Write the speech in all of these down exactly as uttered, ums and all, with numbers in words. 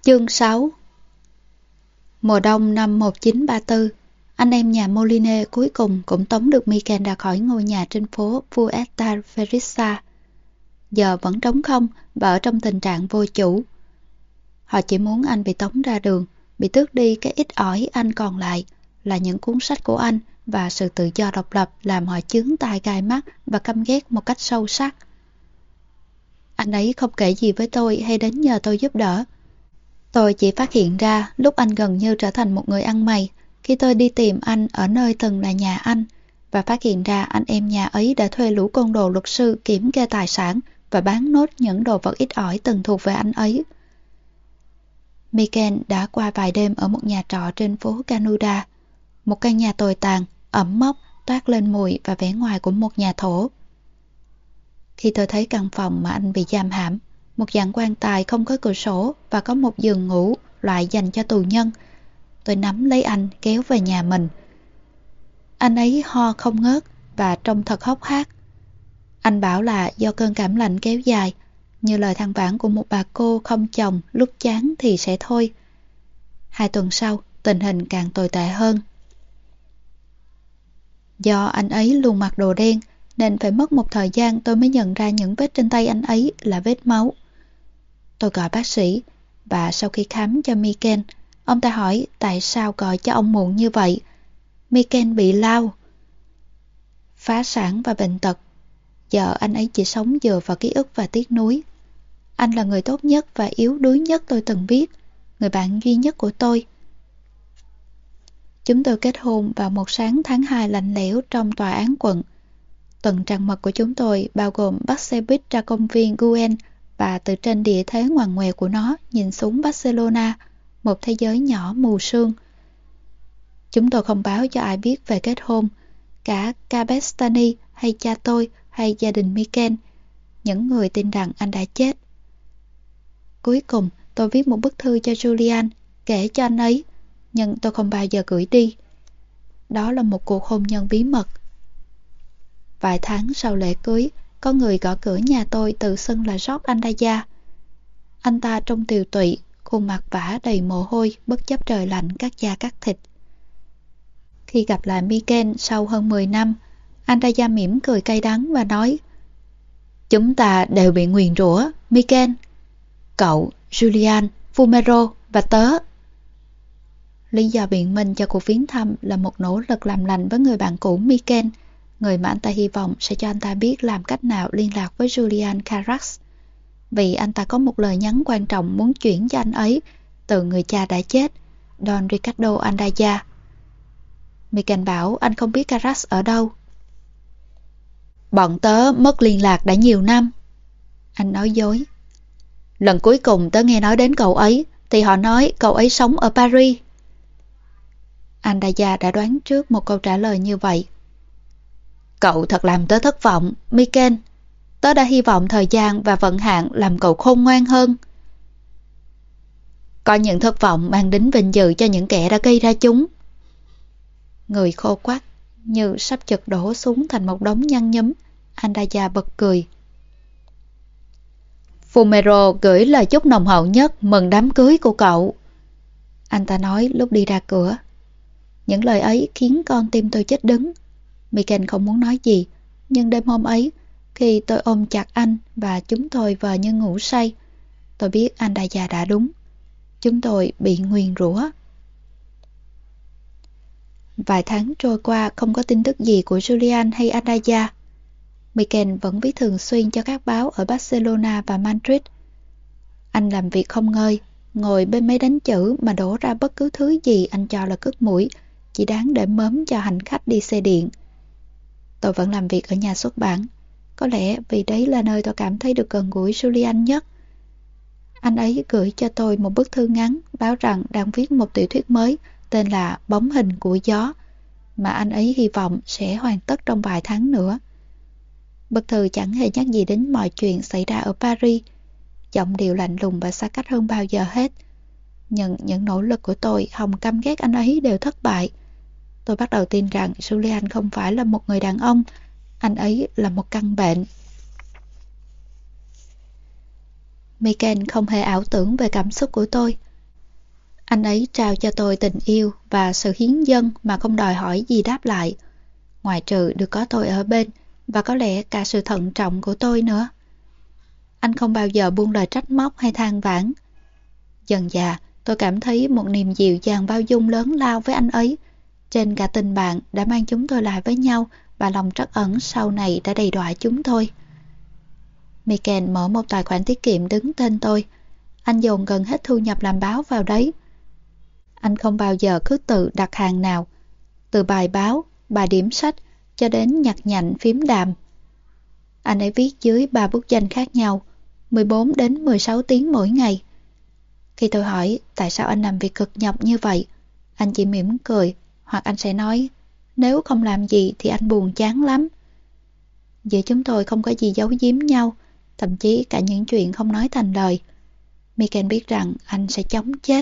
Chương sáu. Mùa đông năm một nghìn chín trăm ba mươi tư, anh em nhà Moline cuối cùng cũng tống được Miken ra khỏi ngôi nhà trên phố Fuerteventura. Giờ vẫn trống không và ở trong tình trạng vô chủ. Họ chỉ muốn anh bị tống ra đường, bị tước đi cái ít ỏi anh còn lại là những cuốn sách của anh và sự tự do độc lập làm họ chướng tai gai mắt và căm ghét một cách sâu sắc. Anh ấy không kể gì với tôi hay đến nhờ tôi giúp đỡ. Tôi chỉ phát hiện ra lúc anh gần như trở thành một người ăn mày khi tôi đi tìm anh ở nơi từng là nhà anh, và phát hiện ra anh em nhà ấy đã thuê lũ côn đồ luật sư kiểm kê tài sản và bán nốt những đồ vật ít ỏi từng thuộc về anh ấy. Miken đã qua vài đêm ở một nhà trọ trên phố Canuda, một căn nhà tồi tàn, ẩm mốc, toát lên mùi và vẻ ngoài của một nhà thổ. Khi tôi thấy căn phòng mà anh bị giam hãm, một dạng quan tài không có cửa sổ và có một giường ngủ loại dành cho tù nhân, tôi nắm lấy anh kéo về nhà mình. Anh ấy ho không ngớt và trông thật hốc hác. Anh bảo là do cơn cảm lạnh kéo dài, như lời than vãn của một bà cô không chồng lúc chán thì sẽ thôi. Hai tuần sau, tình hình càng tồi tệ hơn. Do anh ấy luôn mặc đồ đen, nên phải mất một thời gian tôi mới nhận ra những vết trên tay anh ấy là vết máu. Tôi gọi bác sĩ, và sau khi khám cho Miken, ông ta hỏi tại sao gọi cho ông muộn như vậy. Miken bị lao, phá sản và bệnh tật. Giờ anh ấy chỉ sống dựa vào ký ức và tiếc nuối. Anh là người tốt nhất và yếu đuối nhất tôi từng biết, người bạn duy nhất của tôi. Chúng tôi kết hôn vào một sáng tháng hai lạnh lẽo trong tòa án quận. Tuần trăng mật của chúng tôi bao gồm bắt xe buýt ra công viên Güell và từ trên địa thế ngoằn ngoèo của nó nhìn xuống Barcelona, một thế giới nhỏ mù sương. Chúng tôi không báo cho ai biết về kết hôn, cả Cabestany hay cha tôi hay gia đình Miken, những người tin rằng anh đã chết. Cuối cùng tôi viết một bức thư cho Julian, kể cho anh ấy, nhưng tôi không bao giờ gửi đi. Đó là một cuộc hôn nhân bí mật. Vài tháng sau lễ cưới, có người gõ cửa nhà tôi tự xưng là George Andaya. Anh ta trông tiều tụy, khuôn mặt vã đầy mồ hôi, bất chấp trời lạnh cắt da cắt thịt. Khi gặp lại Miken sau hơn mười năm, Andaya mỉm cười cay đắng và nói: "Chúng ta đều bị nguyền rủa, Miken. Cậu, Julian, Fumero và tớ." Lý do biện minh cho cuộc viếng thăm là một nỗ lực làm lành với người bạn cũ Miken, người mà anh ta hy vọng sẽ cho anh ta biết làm cách nào liên lạc với Julian Carrax, vì anh ta có một lời nhắn quan trọng muốn chuyển cho anh ấy từ người cha đã chết, Don Ricardo Andaya. Miken bảo anh không biết Carrax ở đâu. "Bọn tớ mất liên lạc đã nhiều năm," anh nói dối. "Lần cuối cùng tớ nghe nói đến cậu ấy thì họ nói cậu ấy sống ở Paris." Andaya đã đoán trước một câu trả lời như vậy. "Cậu thật làm tớ thất vọng, Miken. Tớ đã hy vọng thời gian và vận hạn làm cậu khôn ngoan hơn." "Có những thất vọng mang đến vinh dự cho những kẻ đã gây ra chúng." Người khô quắt, như sắp chật đổ xuống thành một đống nhăn nhúm, Andaya bật cười. "Fumero gửi lời chúc nồng hậu nhất mừng đám cưới của cậu," anh ta nói lúc đi ra cửa. Những lời ấy khiến con tim tôi chết đứng. Miken không muốn nói gì, nhưng đêm hôm ấy, khi tôi ôm chặt anh và chúng tôi vờ như ngủ say, tôi biết Andaya đã đúng. Chúng tôi bị nguyền rủa. Vài tháng trôi qua không có tin tức gì của Julian hay Andaya. Miken vẫn viết thường xuyên cho các báo ở Barcelona và Madrid. Anh làm việc không ngơi, ngồi bên máy đánh chữ mà đổ ra bất cứ thứ gì anh cho là cứt mũi, chỉ đáng để mớm cho hành khách đi xe điện. Tôi vẫn làm việc ở nhà xuất bản, có lẽ vì đấy là nơi tôi cảm thấy được gần gũi Julian nhất. Anh ấy gửi cho tôi một bức thư ngắn báo rằng đang viết một tiểu thuyết mới tên là Bóng hình của gió, mà anh ấy hy vọng sẽ hoàn tất trong vài tháng nữa. Bức thư chẳng hề nhắc gì đến mọi chuyện xảy ra ở Paris, giọng điệu lạnh lùng và xa cách hơn bao giờ hết. Nhưng những nỗ lực của tôi hòng căm ghét anh ấy đều thất bại. Tôi bắt đầu tin rằng Julian không phải là một người đàn ông, anh ấy là một căn bệnh. Miken không hề ảo tưởng về cảm xúc của tôi. Anh ấy trao cho tôi tình yêu và sự hiến dâng mà không đòi hỏi gì đáp lại, ngoại trừ được có tôi ở bên và có lẽ cả sự thận trọng của tôi nữa. Anh không bao giờ buông lời trách móc hay than vãn. Dần dà, tôi cảm thấy một niềm dịu dàng bao dung lớn lao với anh ấy, trên cả tình bạn đã mang chúng tôi lại với nhau và lòng trắc ẩn sau này đã đầy đọa chúng tôi. Michael mở một tài khoản tiết kiệm đứng tên tôi. Anh dồn gần hết thu nhập làm báo vào đấy. Anh không bao giờ cứ tự đặt hàng nào, từ bài báo, bài điểm sách cho đến nhặt nhạnh phím đàm. Anh ấy viết dưới ba bút danh khác nhau, mười bốn đến mười sáu tiếng mỗi ngày. Khi tôi hỏi tại sao anh làm việc cực nhọc như vậy, anh chỉ mỉm cười, hoặc anh sẽ nói, nếu không làm gì thì anh buồn chán lắm. Giữa chúng tôi không có gì giấu giếm nhau, thậm chí cả những chuyện không nói thành lời. Michael biết rằng anh sẽ chống chết.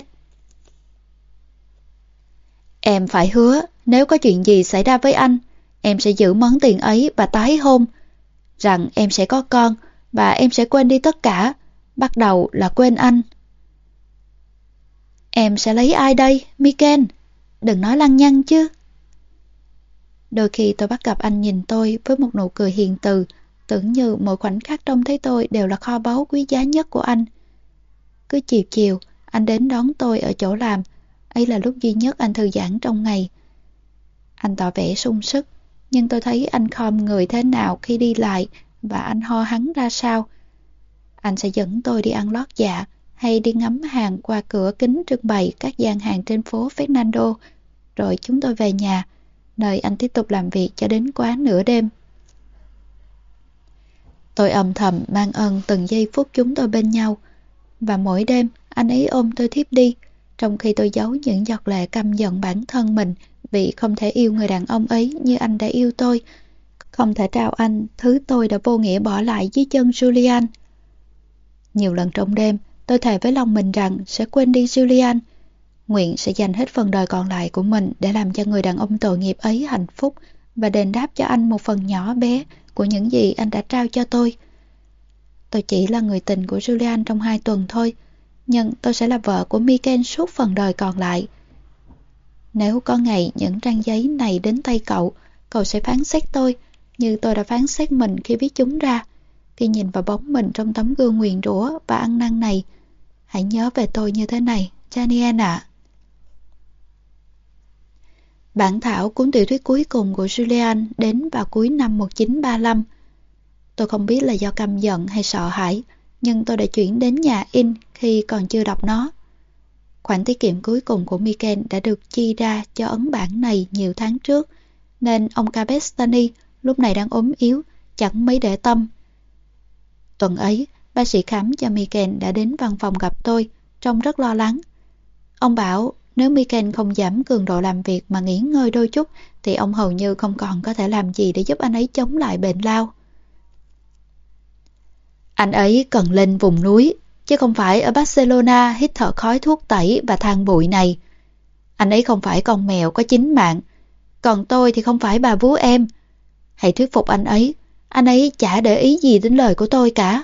Em phải hứa, nếu có chuyện gì xảy ra với anh, em sẽ giữ món tiền ấy và tái hôn. Rằng em sẽ có con và em sẽ quên đi tất cả, bắt đầu là quên anh. Em sẽ lấy ai đây, Michael? Đừng nói lăng nhăng chứ. Đôi khi tôi bắt gặp anh nhìn tôi với một nụ cười hiền từ, tưởng như mỗi khoảnh khắc trông thấy tôi đều là kho báu quý giá nhất của anh. Cứ chiều chiều, anh đến đón tôi ở chỗ làm, ấy là lúc duy nhất anh thư giãn trong ngày. Anh tỏ vẻ sung sức, nhưng tôi thấy anh khom người thế nào khi đi lại và anh ho hắng ra sao. Anh sẽ dẫn tôi đi ăn lót dạ hay đi ngắm hàng qua cửa kính trưng bày các gian hàng trên phố Fernando, rồi chúng tôi về nhà, nơi anh tiếp tục làm việc cho đến quá nửa đêm. Tôi âm thầm mang ơn từng giây phút chúng tôi bên nhau, và mỗi đêm anh ấy ôm tôi thiếp đi, trong khi tôi giấu những giọt lệ căm giận bản thân mình vì không thể yêu người đàn ông ấy như anh đã yêu tôi, không thể trao anh thứ tôi đã vô nghĩa bỏ lại dưới chân Julian. Nhiều lần trong đêm, tôi thề với lòng mình rằng sẽ quên đi Julian, nguyện sẽ dành hết phần đời còn lại của mình để làm cho người đàn ông tội nghiệp ấy hạnh phúc và đền đáp cho anh một phần nhỏ bé của những gì anh đã trao cho tôi. Tôi chỉ là người tình của Julian trong hai tuần thôi, nhưng tôi sẽ là vợ của Michael suốt phần đời còn lại. Nếu có ngày những trang giấy này đến tay cậu, cậu sẽ phán xét tôi như tôi đã phán xét mình khi viết chúng ra. Khi nhìn vào bóng mình trong tấm gương nguyền rủa và ăn năn này, hãy nhớ về tôi như thế này, Daniel ạ. Bản thảo cuốn tiểu thuyết cuối cùng của Julian đến vào cuối năm một nghìn chín trăm ba mươi lăm. Tôi không biết là do căm giận hay sợ hãi, nhưng tôi đã chuyển đến nhà in khi còn chưa đọc nó. Khoản tiết kiệm cuối cùng của Michael đã được chi ra cho ấn bản này nhiều tháng trước, nên ông Cabestany lúc này đang ốm yếu, chẳng mấy để tâm. Tuần ấy, bác sĩ khám cho Michael đã đến văn phòng gặp tôi, trông rất lo lắng. Ông bảo nếu Michael không giảm cường độ làm việc mà nghỉ ngơi đôi chút, thì ông hầu như không còn có thể làm gì để giúp anh ấy chống lại bệnh lao. Anh ấy cần lên vùng núi, chứ không phải ở Barcelona hít thở khói thuốc tẩy và than bụi này. Anh ấy không phải con mèo có chín mạng, còn tôi thì không phải bà vú em. Hãy thuyết phục anh ấy, anh ấy chả để ý gì đến lời của tôi cả.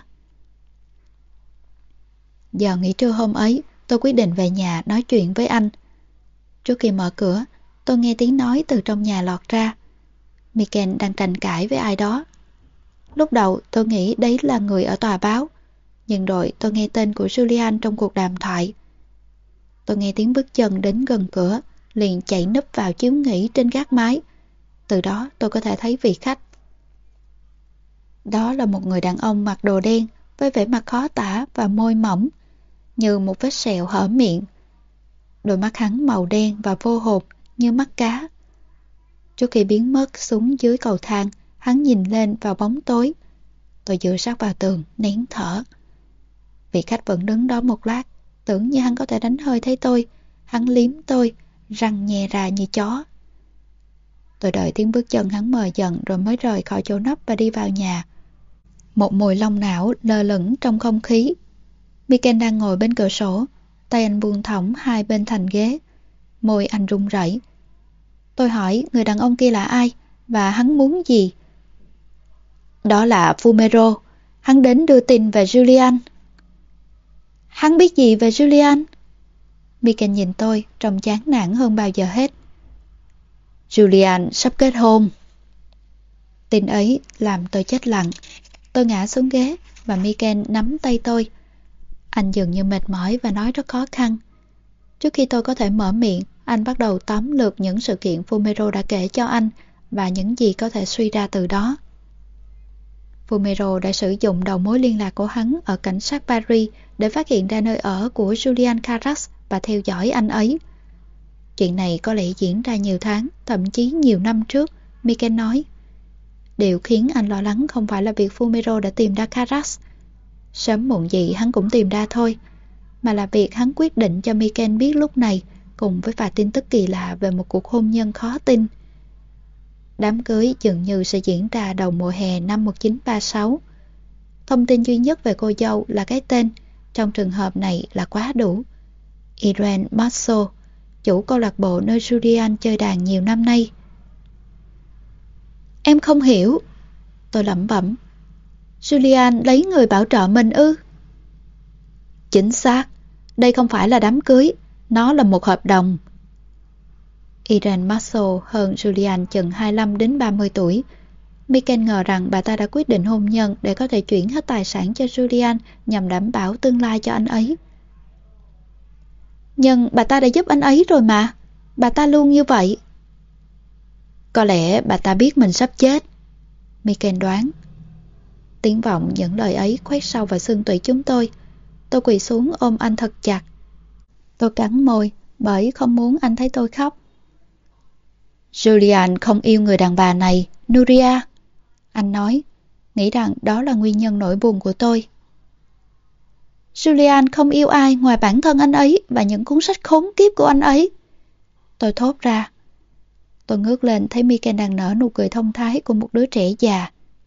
Giờ nghỉ trưa hôm ấy, tôi quyết định về nhà nói chuyện với anh. Trước khi mở cửa, tôi nghe tiếng nói từ trong nhà lọt ra. Michael đang tranh cãi với ai đó. Lúc đầu tôi nghĩ đấy là người ở tòa báo, nhưng rồi tôi nghe tên của Julian trong cuộc đàm thoại. Tôi nghe tiếng bước chân đến gần cửa, liền chạy núp vào chiếu nghỉ trên gác mái. Từ đó tôi có thể thấy vị khách. Đó là một người đàn ông mặc đồ đen với vẻ mặt khó tả và môi mỏng, như một vết sẹo hở miệng. Đôi mắt hắn màu đen và vô hồn như mắt cá. Trước khi biến mất xuống dưới cầu thang, hắn nhìn lên vào bóng tối. Tôi dựa sát vào tường, nén thở. Vị khách vẫn đứng đó một lát, tưởng như hắn có thể đánh hơi thấy tôi. Hắn liếm tôi, răng nhè ra như chó. Tôi đợi tiếng bước chân hắn mờ dần rồi mới rời khỏi chỗ nấp và đi vào nhà. Một mùi long não lơ lửng trong không khí. Michael đang ngồi bên cửa sổ, tay anh buông thõng hai bên thành ghế. Môi anh run rẩy. Tôi hỏi người đàn ông kia là ai và hắn muốn gì. Đó là Fumero. Hắn đến đưa tin về Julian. Hắn biết gì về Julian? Megan nhìn tôi, trông chán nản hơn bao giờ hết. Julian sắp kết hôn. Tin ấy làm tôi chết lặng. Tôi ngã xuống ghế và Megan nắm tay tôi. Anh dường như mệt mỏi và nói rất khó khăn. Trước khi tôi có thể mở miệng, anh bắt đầu tóm lược những sự kiện Fumero đã kể cho anh và những gì có thể suy ra từ đó. Fumero đã sử dụng đầu mối liên lạc của hắn ở cảnh sát Paris để phát hiện ra nơi ở của Julian Carras và theo dõi anh ấy. Chuyện này có lẽ diễn ra nhiều tháng, thậm chí nhiều năm trước, Megan nói. Điều khiến anh lo lắng không phải là việc Fumero đã tìm ra Carras. Sớm muộn gì hắn cũng tìm ra thôi, mà là việc hắn quyết định cho Megan biết lúc này, cùng với vài tin tức kỳ lạ về một cuộc hôn nhân khó tin. Đám cưới dường như sẽ diễn ra đầu mùa hè năm một nghìn chín trăm ba mươi sáu. Thông tin duy nhất về cô dâu là cái tên, trong trường hợp này là quá đủ. Irene Marceau, chủ câu lạc bộ nơi Julian chơi đàn nhiều năm nay. Em không hiểu, tôi lẩm bẩm. Julian lấy người bảo trợ mình ư? Chính xác, đây không phải là đám cưới, nó là một hợp đồng. Irene Marceau hơn Julian chừng hai mươi lăm đến ba mươi tuổi. Megan ngờ rằng bà ta đã quyết định hôn nhân để có thể chuyển hết tài sản cho Julian nhằm đảm bảo tương lai cho anh ấy. Nhưng bà ta đã giúp anh ấy rồi mà, bà ta luôn như vậy. Có lẽ bà ta biết mình sắp chết, Megan đoán. Tiếng vọng những lời ấy khoét sâu vào xương tủy chúng tôi. Tôi quỳ xuống ôm anh thật chặt. Tôi cắn môi bởi không muốn anh thấy tôi khóc. Julian không yêu người đàn bà này, Nuria, anh nói, nghĩ rằng đó là nguyên nhân nỗi buồn của tôi. Julian không yêu ai ngoài bản thân anh ấy và những cuốn sách khốn kiếp của anh ấy. Tôi thốt ra. Tôi ngước lên thấy Megan đang nở nụ cười thông thái của một đứa trẻ già.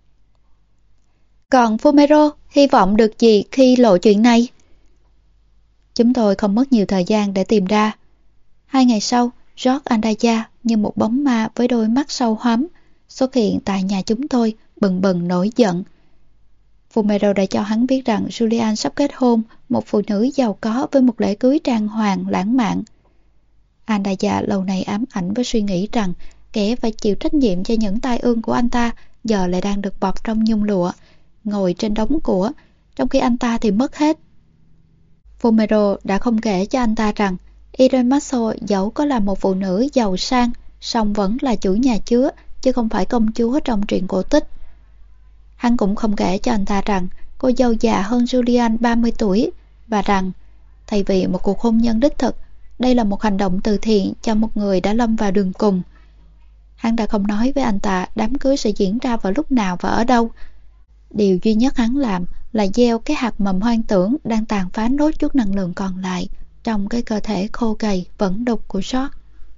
Còn Fumero hy vọng được gì khi lộ chuyện này? Chúng tôi không mất nhiều thời gian để tìm ra. Hai ngày sau, George Andaya như một bóng ma với đôi mắt sâu hoắm xuất hiện tại nhà chúng tôi, bừng bừng nổi giận. Fumero đã cho hắn biết rằng Julian sắp kết hôn một phụ nữ giàu có với một lễ cưới trang hoàng lãng mạn. Andaya lâu nay ám ảnh với suy nghĩ rằng kẻ phải chịu trách nhiệm cho những tai ương của anh ta giờ lại đang được bọc trong nhung lụa, ngồi trên đống của, trong khi anh ta thì mất hết. Fumero đã không kể cho anh ta rằng Irene Marceau dẫu có là một phụ nữ giàu sang, song vẫn là chủ nhà chứa, chứ không phải công chúa trong truyện cổ tích. Hắn cũng không kể cho anh ta rằng cô dâu già hơn Julian ba mươi tuổi và rằng thay vì một cuộc hôn nhân đích thực, đây là một hành động từ thiện cho một người đã lâm vào đường cùng. Hắn đã không nói với anh ta đám cưới sẽ diễn ra vào lúc nào và ở đâu. Điều duy nhất hắn làm là gieo cái hạt mầm hoang tưởng đang tàn phá nốt chút năng lượng còn lại trong cái cơ thể khô gầy vẫn đục của George.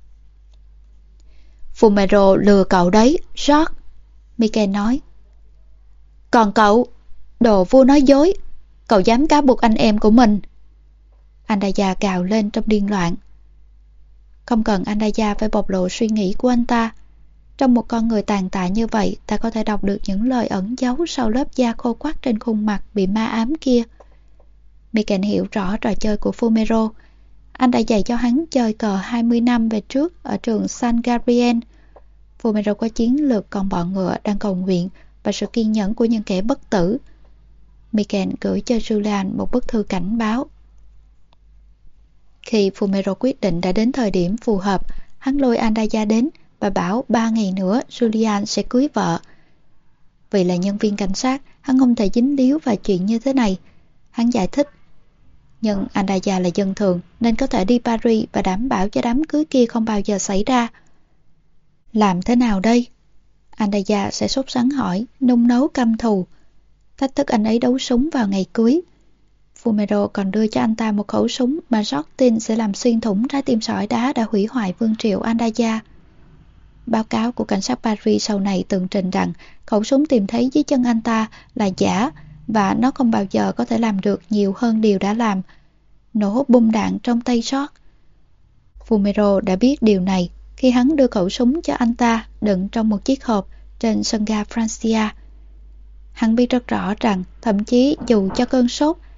Fumero lừa cậu đấy, George, Megan nói. Còn cậu, đồ vua nói dối, cậu dám cáo buộc anh em của mình. Andaya gào lên trong điên loạn. Không cần Andaya phải bộc lộ suy nghĩ của anh ta. Trong một con người tàn tạ như vậy, ta có thể đọc được những lời ẩn giấu sau lớp da khô quắt trên khuôn mặt bị ma ám kia. Megan hiểu rõ trò chơi của Fumero. Anh đã dạy cho hắn chơi cờ hai mươi năm về trước ở trường San Gabriel. Fumero có chiến lược còn bọn ngựa đang cầu nguyện và sự kiên nhẫn của những kẻ bất tử. Megan gửi cho Julian một bức thư cảnh báo. Khi Fumero quyết định đã đến thời điểm phù hợp, hắn lôi Andaya đến và bảo ba ngày nữa Julian sẽ cưới vợ. Vì là nhân viên cảnh sát, hắn không thể dính líu vào chuyện như thế này. Hắn giải thích. Nhưng Andaya là dân thường nên có thể đi Paris và đảm bảo cho đám cưới kia không bao giờ xảy ra. Làm thế nào đây? Andaya sẽ sốt sắng hỏi, nung nấu căm thù. Thách thức anh ấy đấu súng vào ngày cưới. Fumero còn đưa cho anh ta một khẩu súng mà George tin sẽ làm xuyên thủng trái tim sỏi đá đã hủy hoại vương triều Andaya. Báo cáo của cảnh sát Paris sau này tường trình rằng khẩu súng tìm thấy dưới chân anh ta là giả và nó không bao giờ có thể làm được nhiều hơn điều đã làm, nổ bom đạn trong tay George. Fumero đã biết điều này khi hắn đưa khẩu súng cho anh ta đựng trong một chiếc hộp trên sân ga Francia. Hắn biết rất rõ rằng thậm chí dù cho cơn sốt,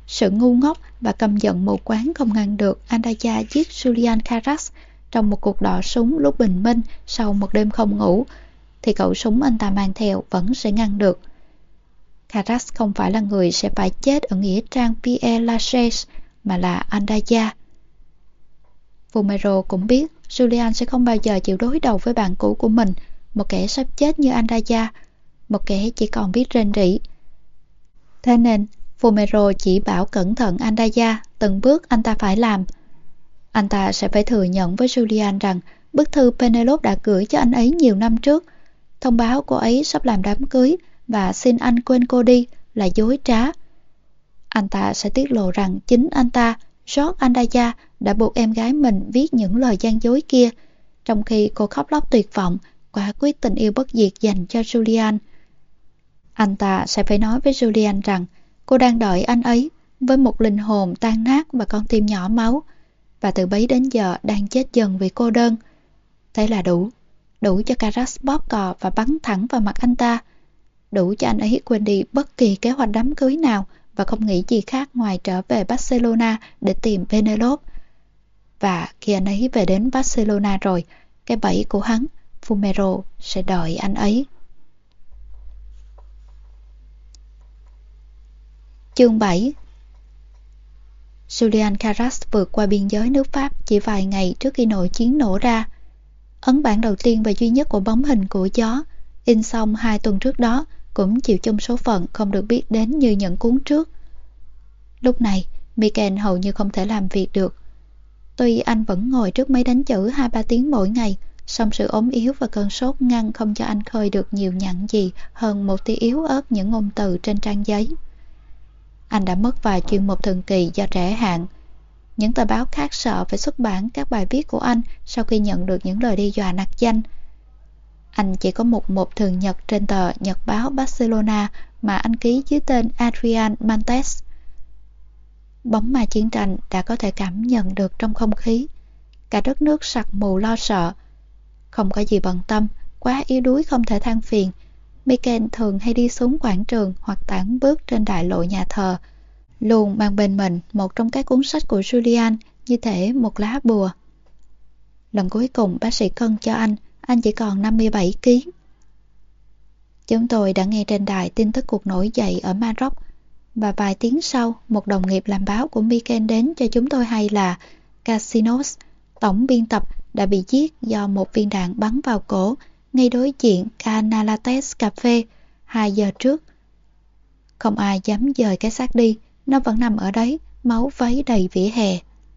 Sự ngu ngốc và căm giận mù quáng không ngăn được Andaya giết Julian Carras trong một cuộc đọ súng lúc bình minh sau một đêm không ngủ, thì khẩu súng anh ta mang theo vẫn sẽ ngăn được. Carras không phải là người sẽ phải chết ở nghĩa trang Père Lachaise, mà là Andaya. Fumero cũng biết Julian sẽ không bao giờ chịu đối đầu với bạn cũ của mình, một kẻ sắp chết như Andaya, một kẻ chỉ còn biết rên rỉ. Thế nên Fumero chỉ bảo cẩn thận Andaya từng bước anh ta phải làm. Anh ta sẽ phải thừa nhận với Julian rằng bức thư Penelope đã gửi cho anh ấy nhiều năm trước, thông báo cô ấy sắp làm đám cưới và xin anh quên cô đi, là dối trá. Anh ta sẽ tiết lộ rằng chính anh ta, George Andaya, đã buộc em gái mình viết những lời gian dối kia, trong khi cô khóc lóc tuyệt vọng, quả quyết tình yêu bất diệt dành cho Julian. Anh ta sẽ phải nói với Julian rằng cô đang đợi anh ấy với một linh hồn tan nát và con tim nhỏ máu, và từ bấy đến giờ đang chết dần vì cô đơn. Thế là đủ, đủ cho Carras bóp cò và bắn thẳng vào mặt anh ta, đủ cho anh ấy quên đi bất kỳ kế hoạch đám cưới nào và không nghĩ gì khác ngoài trở về Barcelona để tìm Penelope. Và khi anh ấy về đến Barcelona rồi, cái bẫy của hắn, Fumero, sẽ đợi anh ấy. Chương bảy. Julian Carras vượt qua biên giới nước Pháp chỉ vài ngày trước khi nội chiến nổ ra. Ấn bản đầu tiên và duy nhất của bóng hình của gió, in xong hai tuần trước đó, cũng chịu chung số phận không được biết đến như những cuốn trước. Lúc này, Michael hầu như không thể làm việc được. Tuy anh vẫn ngồi trước máy đánh chữ hai ba tiếng mỗi ngày, song sự ốm yếu và cơn sốt ngăn không cho anh khơi được nhiều nhặn gì hơn một tí yếu ớt những ngôn từ trên trang giấy. Anh đã mất vài chuyên mục thường kỳ do trễ hạn. Những tờ báo khác sợ phải xuất bản các bài viết của anh sau khi nhận được những lời đe dọa nặc danh. Anh chỉ có một mục thường nhật trên tờ Nhật báo Barcelona mà anh ký dưới tên Adrian Montes. Bóng ma chiến tranh đã có thể cảm nhận được trong không khí. Cả đất nước sặc mù lo sợ. Không có gì bận tâm, quá yếu đuối không thể than phiền, Michael thường hay đi xuống quảng trường hoặc tản bước trên đại lộ nhà thờ, luôn mang bên mình một trong các cuốn sách của Julian như thể một lá bùa. Lần cuối cùng bác sĩ cân cho anh, anh chỉ còn năm mươi bảy ki lô gam. Chúng tôi đã nghe trên đài tin tức cuộc nổi dậy ở Maroc, và vài tiếng sau, một đồng nghiệp làm báo của Michael đến cho chúng tôi hay là Casinos, tổng biên tập, đã bị giết do một viên đạn bắn vào cổ ngay đối diện Canalates Cafe hai giờ trước. Không ai dám dời cái xác đi, nó vẫn nằm ở đấy, máu vấy đầy vỉa hè.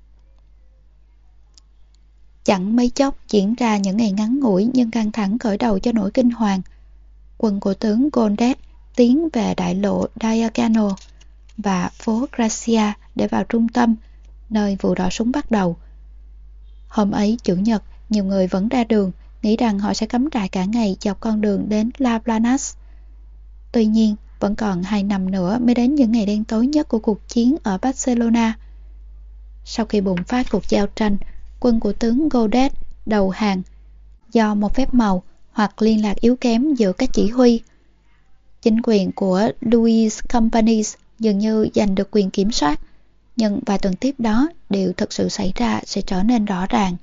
Chẳng mấy chốc diễn ra những ngày ngắn ngủi nhưng căng thẳng khởi đầu cho nỗi kinh hoàng. Quân của tướng Gondet tiến về đại lộ Diagonal và phố Gracia để vào trung tâm, nơi vụ đọ súng bắt đầu. Hôm ấy Chủ nhật, nhiều người vẫn ra đường, nghĩ rằng họ sẽ cắm trại cả ngày dọc con đường đến La Planas. Tuy nhiên, vẫn còn hai năm nữa mới đến những ngày đen tối nhất của cuộc chiến ở Barcelona. Sau khi bùng phát cuộc giao tranh, quân của tướng Godet đầu hàng do một phép màu hoặc liên lạc yếu kém giữa các chỉ huy. Chính quyền của Louis Companys dường như giành được quyền kiểm soát, nhưng vài tuần tiếp đó điều thực sự xảy ra sẽ trở nên rõ ràng.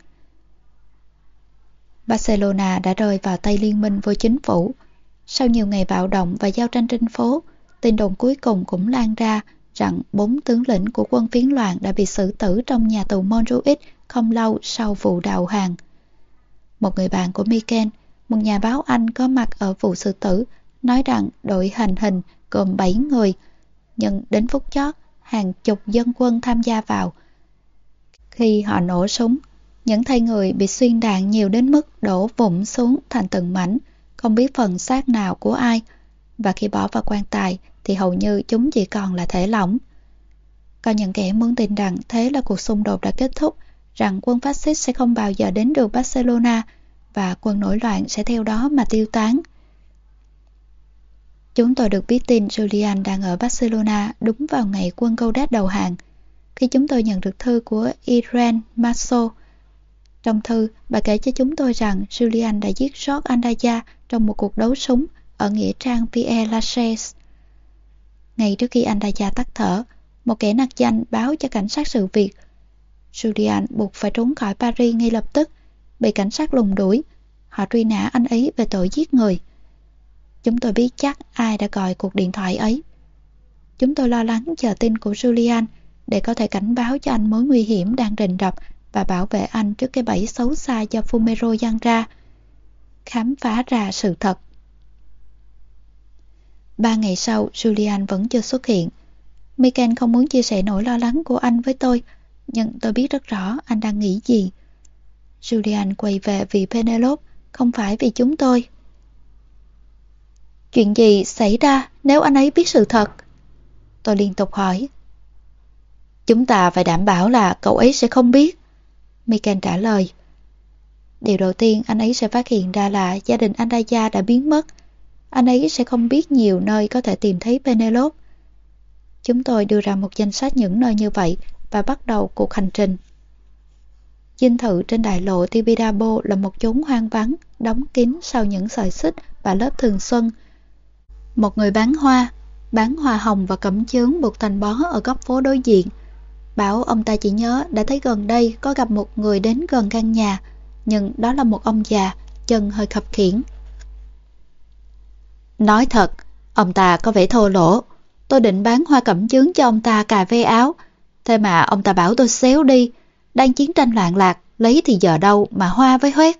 Barcelona đã rơi vào tay liên minh vô chính phủ. Sau nhiều ngày bạo động và giao tranh trên phố, tin đồn cuối cùng cũng lan ra rằng bốn tướng lĩnh của quân phiến loạn đã bị xử tử trong nhà tù Montjuic không lâu sau vụ đầu hàng. Một người bạn của Michael, một nhà báo Anh có mặt ở vụ xử tử, nói rằng đội hành hình gồm bảy người, nhưng đến phút chót, hàng chục dân quân tham gia vào. Khi họ nổ súng, những thây người bị xuyên đạn nhiều đến mức đổ vụn xuống thành từng mảnh, không biết phần xác nào của ai, và khi bỏ vào quan tài thì hầu như chúng chỉ còn là thể lỏng. Có những kẻ muốn tin rằng thế là cuộc xung đột đã kết thúc, rằng quân phát xít sẽ không bao giờ đến được Barcelona và quân nổi loạn sẽ theo đó mà tiêu tán. Chúng tôi được biết tin Julian đang ở Barcelona đúng vào ngày quân Godet đầu hàng. Khi chúng tôi nhận được thư của Irene Masso, trong thư, bà kể cho chúng tôi rằng Julian đã giết George Andaya trong một cuộc đấu súng ở nghĩa trang Père Lachaise. Ngay trước khi Andaya tắt thở, Một kẻ nặc danh báo cho cảnh sát sự việc. Julian buộc phải trốn khỏi Paris ngay lập tức, bị cảnh sát lùng đuổi. Họ truy nã anh ấy về tội giết người. Chúng tôi biết chắc ai đã gọi cuộc điện thoại ấy. Chúng tôi lo lắng chờ tin của Julian để có thể cảnh báo cho anh mối nguy hiểm đang rình rập và bảo vệ anh trước cái bẫy xấu xa do Fumero giăng ra. Khám phá ra sự thật. Ba ngày sau, Julian vẫn chưa xuất hiện. Michael không muốn chia sẻ nỗi lo lắng của anh với tôi, nhưng tôi biết rất rõ anh đang nghĩ gì. Julian quay về vì Penelope, không phải vì chúng tôi. Chuyện gì xảy ra nếu anh ấy biết sự thật? Tôi liên tục hỏi. Chúng ta phải đảm bảo là cậu ấy sẽ không biết. Michael trả lời. Điều đầu tiên anh ấy sẽ phát hiện ra là gia đình Andrea đã biến mất. Anh ấy sẽ không biết nhiều nơi có thể tìm thấy Penelope. Chúng tôi đưa ra một danh sách những nơi như vậy và bắt đầu cuộc hành trình. Dinh thự trên đại lộ Tibidabo là một chốn hoang vắng, đóng kín sau những sợi xích và lớp thường xuân. Một người bán hoa, bán hoa hồng và cẩm chướng buộc thành bó ở góc phố đối diện. Bảo ông ta chỉ nhớ đã thấy gần đây có gặp một người đến gần căn nhà, nhưng đó là một ông già, chân hơi khập khiễng. Nói thật, ông ta có vẻ thô lỗ. Tôi định bán hoa cẩm chướng cho ông ta cà ve áo, thế mà ông ta bảo tôi xéo đi. Đang chiến tranh loạn lạc, lấy thì giờ đâu mà hoa với hoét.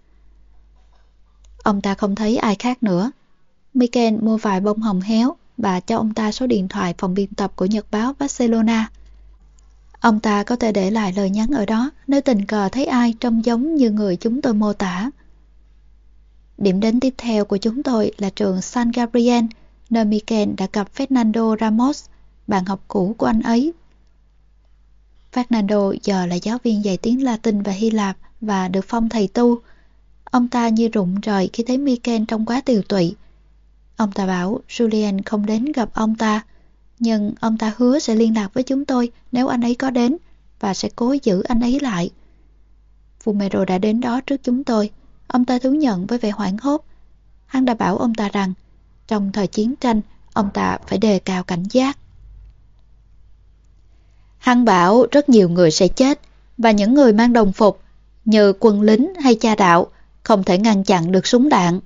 Ông ta không thấy ai khác nữa. Michael mua vài bông hồng héo và cho ông ta số điện thoại phòng biên tập của Nhật báo Barcelona. Ông ta có thể để lại lời nhắn ở đó nếu tình cờ thấy ai trông giống như người chúng tôi mô tả. Điểm đến tiếp theo của chúng tôi là trường San Gabriel, nơi Michael đã gặp Fernando Ramos, bạn học cũ của anh ấy. Fernando giờ là giáo viên dạy tiếng Latin và Hy Lạp và được phong thầy tu. Ông ta như rụng rời khi thấy Michael trông quá tiều tụy. Ông ta bảo Julian không đến gặp ông ta, nhưng ông ta hứa sẽ liên lạc với chúng tôi nếu anh ấy có đến và sẽ cố giữ anh ấy lại. Fumero đã đến đó trước chúng tôi. Ông ta thú nhận với vẻ hoảng hốt. Hắn đã bảo ông ta rằng trong thời chiến tranh, ông ta phải đề cao cảnh giác. Hắn bảo rất nhiều người sẽ chết và những người mang đồng phục như quân lính hay cha đạo không thể ngăn chặn được súng đạn.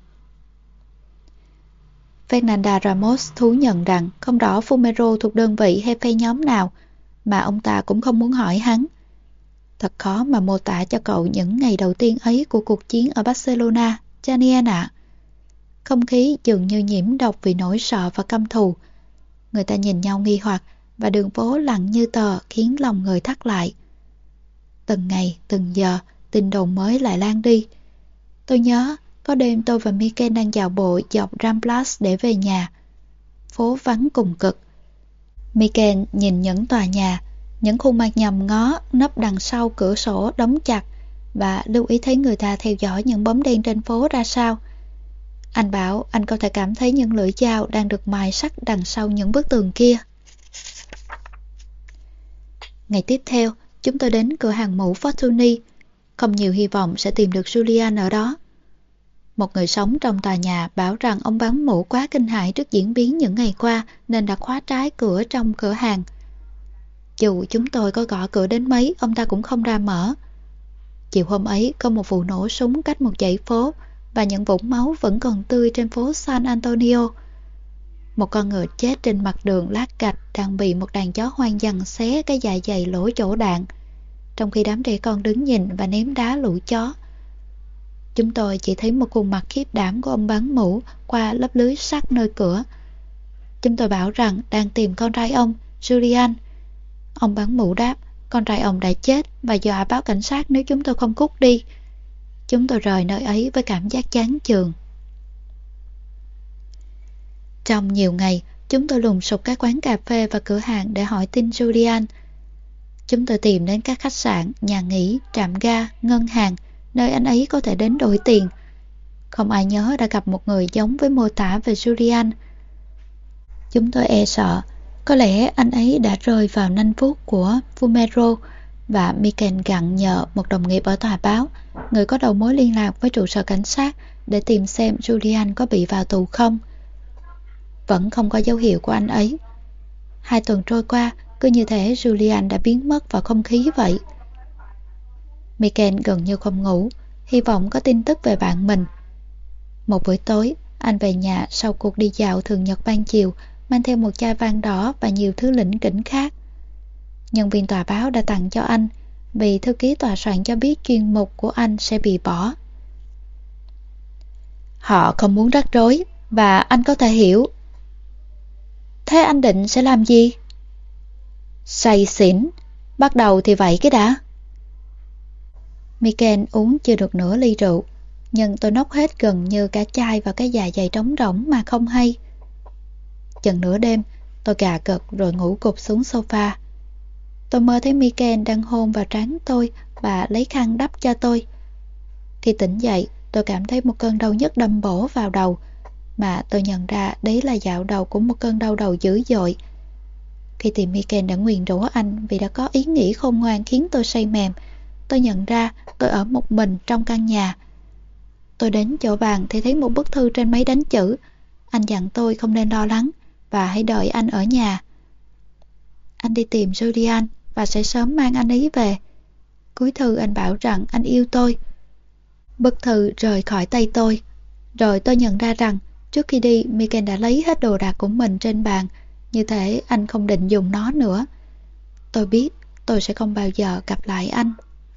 Fernando Ramos thú nhận rằng không rõ Fumero thuộc đơn vị hay phe nhóm nào, mà ông ta cũng không muốn hỏi hắn. Thật khó mà mô tả cho cậu những ngày đầu tiên ấy của cuộc chiến ở Barcelona, Daniel ạ. Không khí dường như nhiễm độc vì nỗi sợ và căm thù. Người ta nhìn nhau nghi hoặc và đường phố lặng như tờ khiến lòng người thắt lại. Từng ngày, từng giờ, tin đồn mới lại lan đi. Tôi nhớ, có đêm tôi và Michael đang dạo bộ dọc Ramblas để về nhà. Phố vắng cùng cực. Michael nhìn những tòa nhà, những khuôn mặt nhòm ngó nấp đằng sau cửa sổ đóng chặt và lưu ý thấy người ta theo dõi những bóng đen trên phố ra sao. Anh bảo anh có thể cảm thấy những lưỡi dao đang được mài sắt đằng sau những bức tường kia. Ngày tiếp theo, chúng tôi đến cửa hàng mũ Fortuny, không nhiều hy vọng sẽ tìm được Julian ở đó. Một người sống trong tòa nhà bảo rằng ông bán mũ quá kinh hãi trước diễn biến những ngày qua nên đã khóa trái cửa trong cửa hàng. Dù chúng tôi có gõ cửa đến mấy, ông ta cũng không ra mở. Chiều hôm ấy có một vụ nổ súng cách một dãy phố và những vũng máu vẫn còn tươi trên phố San Antonio. Một con ngựa chết trên mặt đường lát gạch đang bị một đàn chó hoang dằn xé cái dạ dày lỗ chỗ đạn, trong khi đám trẻ con đứng nhìn và ném đá lũ chó. Chúng tôi chỉ thấy một khuôn mặt khiếp đảm của ông bán mũ qua lớp lưới sắt nơi cửa. Chúng tôi bảo rằng đang tìm con trai ông, Julian. Ông bán mũ đáp con trai ông đã chết và dọa báo cảnh sát nếu chúng tôi không cút đi. Chúng tôi rời nơi ấy với cảm giác chán chường. Trong nhiều ngày, chúng tôi lùng sục các quán cà phê và cửa hàng để hỏi tin Julian. Chúng tôi tìm đến các khách sạn, nhà nghỉ, trạm ga, ngân hàng, nơi anh ấy có thể đến đổi tiền. Không ai nhớ đã gặp một người giống với mô tả về Julian. Chúng tôi e sợ, có lẽ anh ấy đã rơi vào nanh vuốt của Fumero, và Michael gặng nhờ một đồng nghiệp ở tòa báo, người có đầu mối liên lạc với trụ sở cảnh sát, để tìm xem Julian có bị vào tù không. Vẫn không có dấu hiệu của anh ấy. Hai tuần trôi qua, cứ như thể Julian đã biến mất vào không khí vậy. Michael gần như không ngủ, hy vọng có tin tức về bạn mình. Một buổi tối, anh về nhà sau cuộc đi dạo thường nhật ban chiều, mang theo một chai vang đỏ và nhiều thứ lỉnh kỉnh khác. Nhân viên tòa báo đã tặng cho anh, vì thư ký tòa soạn cho biết chuyên mục của anh sẽ bị bỏ. Họ không muốn rắc rối, và anh có thể hiểu. Thế anh định sẽ làm gì? Say xỉn, bắt đầu thì vậy cái đã. Michael uống chưa được nửa ly rượu, nhưng tôi nốc hết gần như cả chai vào cái dạ dày trống rỗng mà không hay. Chừng nửa đêm, tôi gà gật rồi ngủ gục xuống sofa. Tôi mơ thấy Michael đang hôn vào trán tôi và lấy khăn đắp cho tôi. Khi tỉnh dậy, tôi cảm thấy một cơn đau nhức đâm bổ vào đầu, mà tôi nhận ra đấy là dạo đầu của một cơn đau đầu dữ dội. Khi thì Michael đã nguyền rủa anh vì đã có ý nghĩ khôn ngoan khiến tôi say mềm, tôi nhận ra tôi ở một mình trong căn nhà. Tôi đến chỗ bàn thì thấy một bức thư trên máy đánh chữ. Anh dặn tôi không nên lo lắng và hãy đợi anh ở nhà. Anh đi tìm Julian và sẽ sớm mang anh ấy về. Cuối thư anh bảo rằng anh yêu tôi. Bức thư rời khỏi tay tôi. Rồi tôi nhận ra rằng trước khi đi, Michael đã lấy hết đồ đạc của mình trên bàn, như thể anh không định dùng nó nữa. Tôi biết tôi sẽ không bao giờ gặp lại anh.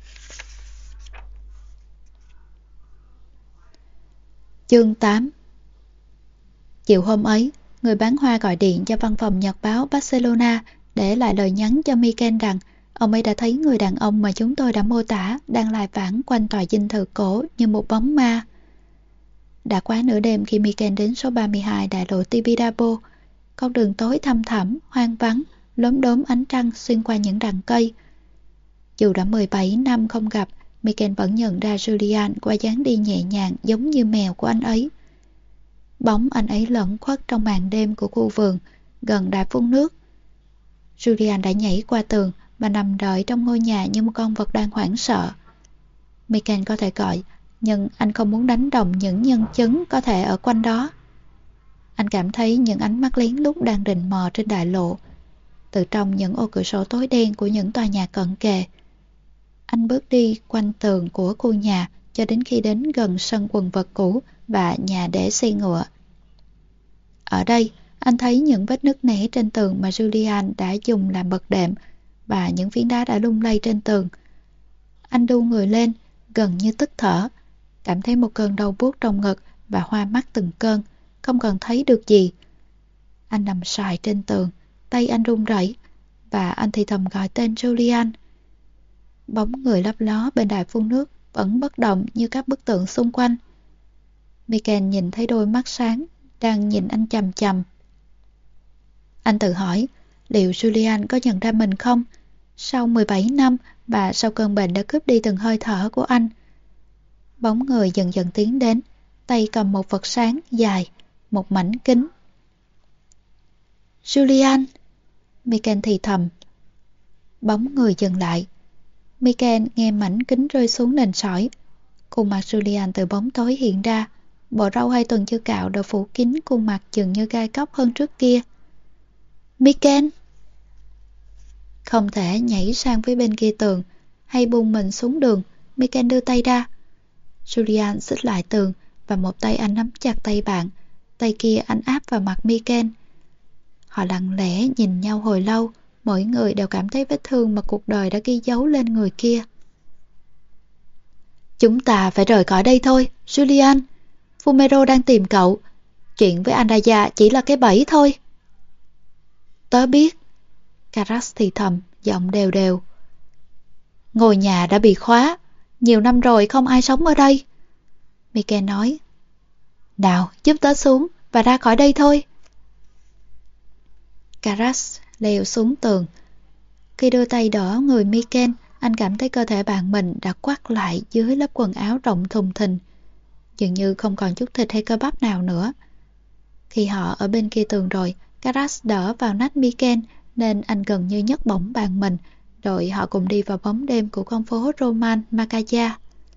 Chương tám. Chiều hôm ấy, người bán hoa gọi điện cho văn phòng nhật báo Barcelona để lại lời nhắn cho Michael rằng ông ấy đã thấy người đàn ông mà chúng tôi đã mô tả đang lai vãng quanh tòa dinh thự cổ như một bóng ma. Đã quá nửa đêm khi Michael đến số ba mươi hai đại lộ Tibidabo. Con đường tối thăm thẳm, hoang vắng, lốm đốm ánh trăng xuyên qua những rặng cây. Dù đã mười bảy năm không gặp, Michael vẫn nhận ra Julian qua dáng đi nhẹ nhàng giống như mèo của anh ấy. Bóng anh ấy lẫn khuất trong màn đêm của khu vườn, gần đài phun nước. Julian đã nhảy qua tường và nằm đợi trong ngôi nhà như một con vật đang hoảng sợ. Michael có thể gọi, nhưng anh không muốn đánh đồng những nhân chứng có thể ở quanh đó. Anh cảm thấy những ánh mắt lén lút đang rình mò trên đại lộ, từ trong những ô cửa sổ tối đen của những tòa nhà cận kề. Anh bước đi quanh tường của khu nhà cho đến khi đến gần sân quần vật cũ và nhà để xe ngựa. Ở đây, anh thấy những vết nứt nẻ trên tường mà Julian đã dùng làm bậc đệm và những phiến đá đã lung lay trên tường. Anh đu người lên, gần như tức thở, cảm thấy một cơn đau buốt trong ngực và hoa mắt từng cơn, không còn thấy được gì. Anh nằm xoài trên tường, tay anh run rẩy và anh thì thầm gọi tên Julian. Bóng người lấp ló bên đài phun nước vẫn bất động như các bức tượng xung quanh. Michael nhìn thấy đôi mắt sáng đang nhìn anh chằm chằm. Anh tự hỏi liệu Julian có nhận ra mình không, sau mười bảy năm và sau cơn bệnh đã cướp đi từng hơi thở của anh. Bóng người dần dần tiến đến, tay cầm một vật sáng dài, một mảnh kính. Julian! Michael thì thầm. Bóng người dừng lại. Michael nghe mảnh kính rơi xuống nền sỏi. Khuôn mặt Julian từ bóng tối hiện ra. Bộ râu hai tuần chưa cạo đã phủ kín khuôn mặt chừng như gai cóc hơn trước kia. Michael! Không thể nhảy sang phía bên kia tường hay buông mình xuống đường. Michael đưa tay ra. Julian xích lại tường và một tay anh nắm chặt tay bạn, tay kia anh áp vào mặt Michael. Họ lặng lẽ nhìn nhau hồi lâu, mỗi người đều cảm thấy vết thương mà cuộc đời đã ghi dấu lên người kia. Chúng ta phải rời khỏi đây thôi, Julian. Fumero đang tìm cậu. Chuyện với Andaya chỉ là cái bẫy thôi. Tớ biết. Karas thì thầm, giọng đều đều. Ngôi nhà đã bị khóa. Nhiều năm rồi không ai sống ở đây. Michael nói. Nào, giúp tớ xuống và ra khỏi đây thôi. Karas leo xuống tường. Khi đưa tay đỡ người Michael, anh cảm thấy cơ thể bạn mình đã quắt lại dưới lớp quần áo rộng thùng thình, dường như không còn chút thịt hay cơ bắp nào nữa. Khi họ ở bên kia tường rồi, Karas đỡ vào nách Michael nên anh gần như nhấc bổng bạn mình, rồi họ cùng đi vào bóng đêm của con phố Roman Macaya.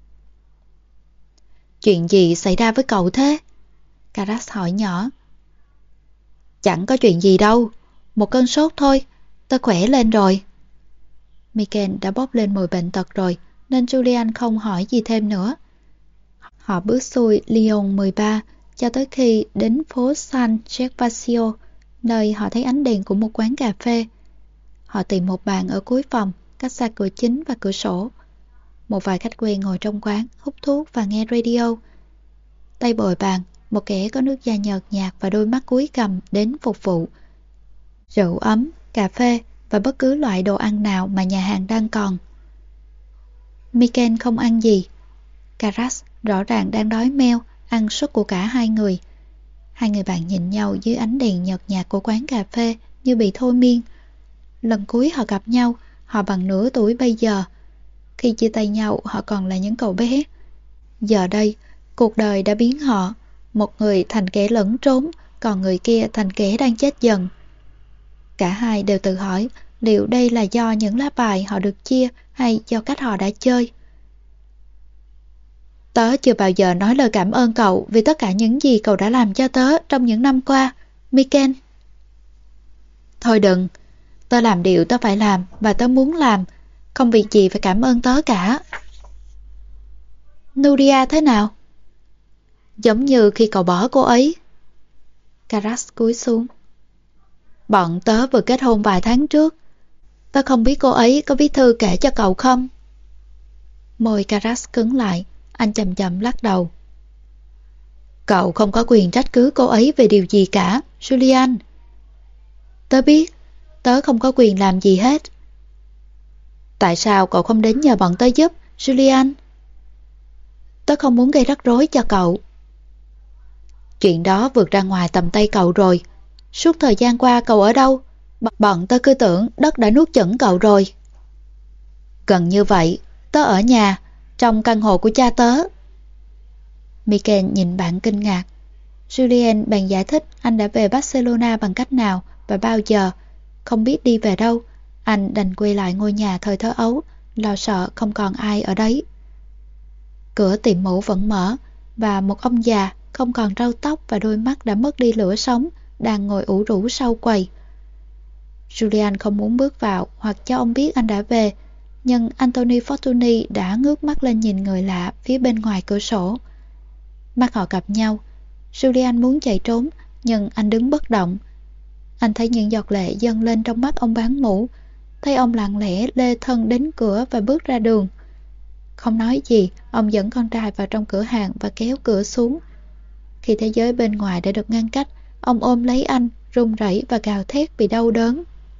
Chuyện gì xảy ra với cậu thế? Karas hỏi nhỏ. Chẳng có chuyện gì đâu, một cơn sốt thôi. Tớ khỏe lên rồi. Michael đã bốc lên mùi bệnh tật rồi, nên Julian không hỏi gì thêm nữa. Họ bước xuôi Lyon mười ba cho tới khi đến phố San Gervasio, nơi họ thấy ánh đèn của một quán cà phê. Họ tìm một bàn ở cuối phòng, cách xa cửa chính và cửa sổ. Một vài khách quen ngồi trong quán, hút thuốc và nghe radio. Tay bồi bàn, một kẻ có nước da nhợt nhạt và đôi mắt cúi gằm đến phục vụ. Rượu ấm, cà phê và bất cứ loại đồ ăn nào mà nhà hàng đang còn. Michael không ăn gì. Karas rõ ràng đang đói meo, ăn suất của cả hai người. Hai người bạn nhìn nhau dưới ánh đèn nhợt nhạt của quán cà phê như bị thôi miên. Lần cuối họ gặp nhau, họ bằng nửa tuổi bây giờ. Khi chia tay nhau, họ còn là những cậu bé. Giờ đây, cuộc đời đã biến họ, một người thành kẻ lẫn trốn, còn người kia thành kẻ đang chết dần. Cả hai đều tự hỏi liệu đây là do những lá bài họ được chia hay do cách họ đã chơi. Tớ chưa bao giờ nói lời cảm ơn cậu vì tất cả những gì cậu đã làm cho tớ trong những năm qua, Michael. Thôi đừng, tớ làm điều tớ phải làm và tớ muốn làm, không việc gì phải cảm ơn tớ cả. Nuria thế nào? Giống như khi cậu bỏ cô ấy. Karas cúi xuống. Bọn tớ vừa kết hôn vài tháng trước. Tớ không biết cô ấy có viết thư kể cho cậu không? Môi Karas cứng lại, anh chậm chậm lắc đầu. Cậu không có quyền trách cứ cô ấy về điều gì cả, Julian. Tớ biết, tớ không có quyền làm gì hết. Tại sao cậu không đến nhờ bọn tớ giúp, Julian? Tớ không muốn gây rắc rối cho cậu. Chuyện đó vượt ra ngoài tầm tay cậu rồi. Suốt thời gian qua cậu ở đâu? Bọn tớ cứ tưởng đất đã nuốt chửng cậu rồi. Gần như vậy, tớ ở nhà, trong căn hộ của cha tớ. Michael nhìn bạn kinh ngạc. Julian bèn giải thích anh đã về Barcelona bằng cách nào và bao giờ. Không biết đi về đâu, anh đành quay lại ngôi nhà thời thơ ấu, lo sợ không còn ai ở đấy. Cửa tiệm mũ vẫn mở, và một ông già không còn râu tóc và đôi mắt đã mất đi lửa sống đang ngồi ủ rũ sau quầy. Julian không muốn bước vào hoặc cho ông biết anh đã về, nhưng Anthony Fortuny đã ngước mắt lên nhìn người lạ phía bên ngoài cửa sổ. Mắt họ gặp nhau. Julian muốn chạy trốn, nhưng anh đứng bất động. Anh thấy những giọt lệ dâng lên trong mắt ông bán mũ, thấy ông lặng lẽ lê thân đến cửa và bước ra đường. Không nói gì, ông dẫn con trai vào trong cửa hàng và kéo cửa xuống. Khi thế giới bên ngoài đã được ngăn cách, ông ôm lấy anh, run rẩy và gào thét vì đau đớn.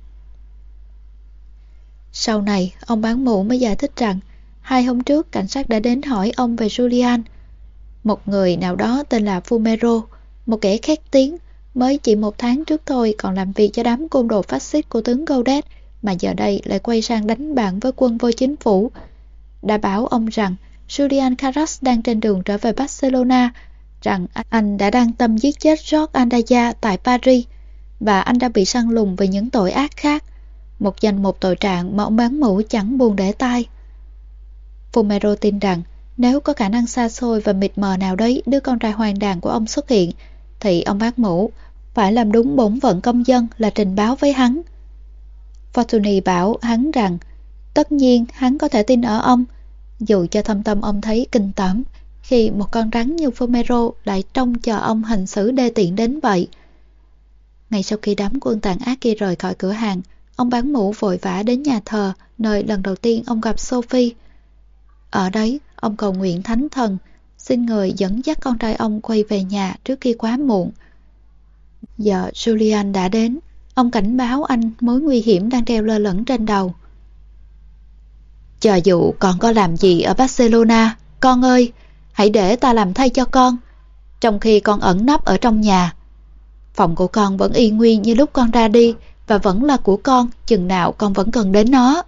Sau này, ông bán mũ mới giải thích rằng hai hôm trước cảnh sát đã đến hỏi ông về Julian. Một người nào đó tên là Fumero, một kẻ khét tiếng, mới chỉ một tháng trước thôi còn làm việc cho đám côn đồ phát xít của tướng Gaudet, mà giờ đây lại quay sang đánh bạn với quân vô chính phủ. Đã bảo ông rằng Julian Karas đang trên đường trở về Barcelona, rằng anh đã đang tâm giết chết George Andaya tại Paris, và anh đã bị săn lùng về những tội ác khác, một danh một tội trạng mà ông bán mũ chẳng buồn để tai. Fumero tin rằng nếu có khả năng xa xôi và mịt mờ nào đấy đứa con trai hoàng đàn của ông xuất hiện, thì ông bán mũ phải làm đúng bổn phận công dân là trình báo với hắn. Fortuny bảo hắn rằng tất nhiên hắn có thể tin ở ông, dù cho thâm tâm ông thấy kinh tởm khi một con rắn như Fumero lại trông chờ ông hành xử đê tiện đến vậy. Ngay sau khi đám quân tàn ác kia rời khỏi cửa hàng, ông bán mũ vội vã đến nhà thờ, nơi lần đầu tiên ông gặp Sophie. Ở đấy, ông cầu nguyện thánh thần, xin người dẫn dắt con trai ông quay về nhà trước khi quá muộn. Giờ Julian đã đến, ông cảnh báo anh mối nguy hiểm đang treo lơ lửng trên đầu. Cho dù con có làm gì ở Barcelona, con ơi, hãy để ta làm thay cho con, trong khi con ẩn nấp ở trong nhà. Phòng của con vẫn y nguyên như lúc con ra đi, và vẫn là của con chừng nào con vẫn cần đến nó.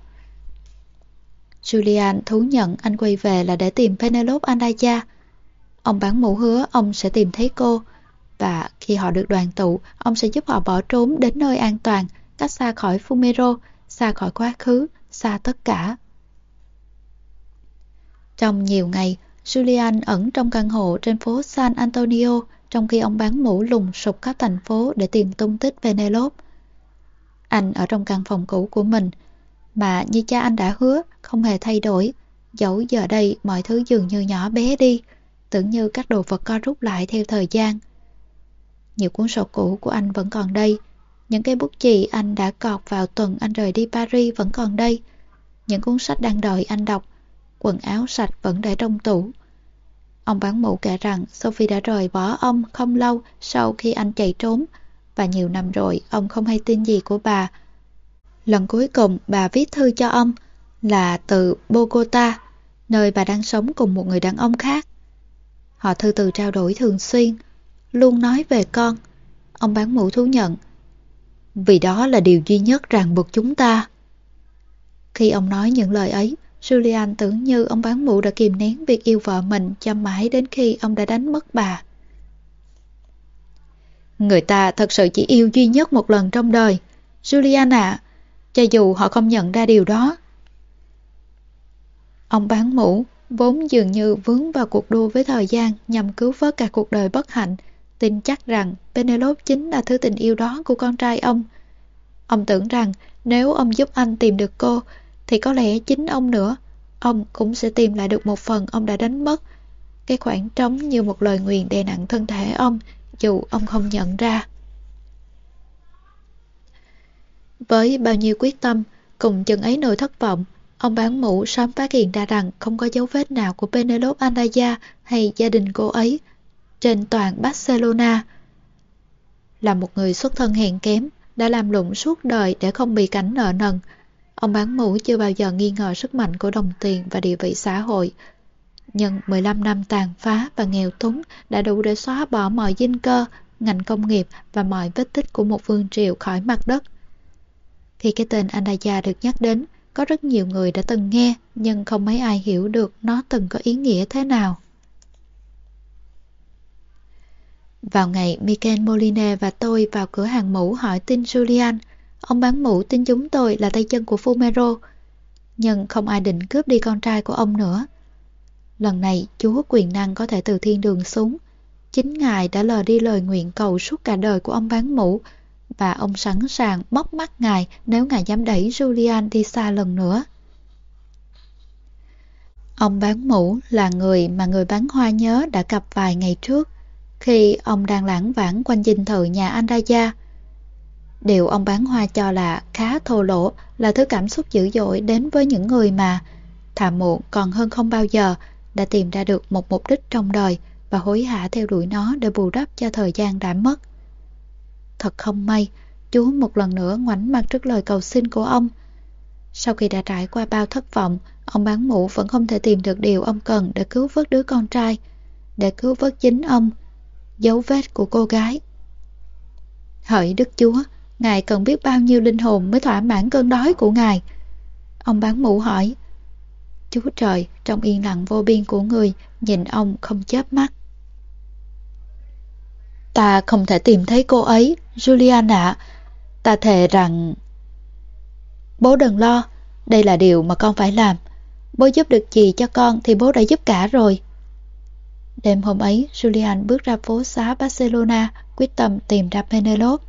Julian thú nhận anh quay về là để tìm Penelope Andaya. Ông bán mũ hứa ông sẽ tìm thấy cô, và khi họ được đoàn tụ, ông sẽ giúp họ bỏ trốn đến nơi an toàn, cách xa khỏi Fumero, xa khỏi quá khứ, xa tất cả. Trong nhiều ngày, Julian ẩn trong căn hộ trên phố San Antonio, trong khi ông bán mũ lùng sục khắp thành phố để tìm tung tích Penelope. Anh ở trong căn phòng cũ của mình, mà như cha anh đã hứa, không hề thay đổi. Dẫu giờ đây mọi thứ dường như nhỏ bé đi, tưởng như các đồ vật co rút lại theo thời gian. Nhiều cuốn sổ cũ của anh vẫn còn đây. Những cái bút chì anh đã cọt vào tuần anh rời đi Paris vẫn còn đây. Những cuốn sách đang đợi anh đọc, quần áo sạch vẫn để trong tủ. Ông bán mũ kể rằng Sophie đã rời bỏ ông không lâu sau khi anh chạy trốn, và nhiều năm rồi ông không hay tin gì của bà. Lần cuối cùng bà viết thư cho ông là từ Bogota, nơi bà đang sống cùng một người đàn ông khác. Họ thư từ trao đổi thường xuyên, luôn nói về con. Ông bán mũ thú nhận, vì đó là điều duy nhất ràng buộc chúng ta. Khi ông nói những lời ấy, Julian tưởng như ông bán mũ đã kìm nén việc yêu vợ mình cho mãi đến khi ông đã đánh mất bà. Người ta thật sự chỉ yêu duy nhất một lần trong đời, Julian ạ, cho dù họ không nhận ra điều đó. Ông bán mũ, vốn dường như vướng vào cuộc đua với thời gian nhằm cứu vớt cả cuộc đời bất hạnh, tin chắc rằng Penelope chính là thứ tình yêu đó của con trai ông. Ông tưởng rằng nếu ông giúp anh tìm được cô, thì có lẽ chính ông nữa, ông cũng sẽ tìm lại được một phần ông đã đánh mất. Cái khoảng trống như một lời nguyền đè nặng thân thể ông, dù ông không nhận ra. Với bao nhiêu quyết tâm, cùng chừng ấy nỗi thất vọng, ông bán mũ sớm phát hiện ra rằng không có dấu vết nào của Penelope Andaya hay gia đình cô ấy trên toàn Barcelona. Là một người xuất thân hèn kém, đã làm lụng suốt đời để không bị cảnh nợ nần, ông bán mũ chưa bao giờ nghi ngờ sức mạnh của đồng tiền và địa vị xã hội. Nhưng mười lăm năm tàn phá và nghèo túng đã đủ để xóa bỏ mọi dinh cơ, ngành công nghiệp và mọi vết tích của một vương triều khỏi mặt đất. Khi cái tên Andaya được nhắc đến, có rất nhiều người đã từng nghe, nhưng không mấy ai hiểu được nó từng có ý nghĩa thế nào. Vào ngày Michael Moline và tôi vào cửa hàng mũ hỏi tin Julian, ông bán mũ tin chúng tôi là tay chân của Fumero, nhưng không ai định cướp đi con trai của ông nữa. Lần này Chúa quyền năng có thể từ thiên đường xuống. Chính Ngài đã lờ đi lời nguyện cầu suốt cả đời của ông bán mũ, và ông sẵn sàng móc mắt Ngài nếu Ngài dám đẩy Julian đi xa lần nữa. Ông bán mũ là người mà người bán hoa nhớ đã gặp vài ngày trước, khi ông đang lãng vãng quanh dinh thự nhà Andaya. Điều ông bán hoa cho là khá thô lỗ là thứ cảm xúc dữ dội đến với những người mà, thà muộn còn hơn không bao giờ, đã tìm ra được một mục đích trong đời và hối hả theo đuổi nó để bù đắp cho thời gian đã mất. Thật không may, Chúa một lần nữa ngoảnh mặt trước lời cầu xin của ông. Sau khi đã trải qua bao thất vọng, ông bán mũ vẫn không thể tìm được điều ông cần để cứu vớt đứa con trai, để cứu vớt chính ông, dấu vết của cô gái. Hỡi Đức Chúa, Ngài cần biết bao nhiêu linh hồn mới thỏa mãn cơn đói của Ngài? Ông bán mũ hỏi. Chúa Trời trong yên lặng vô biên của người nhìn ông không chớp mắt. Ta không thể tìm thấy cô ấy, Julian ạ. Ta thề rằng... Bố đừng lo, đây là điều mà con phải làm. Bố giúp được gì cho con thì bố đã giúp cả rồi. Đêm hôm ấy, Julian bước ra phố xá Barcelona, quyết tâm tìm ra Penelope.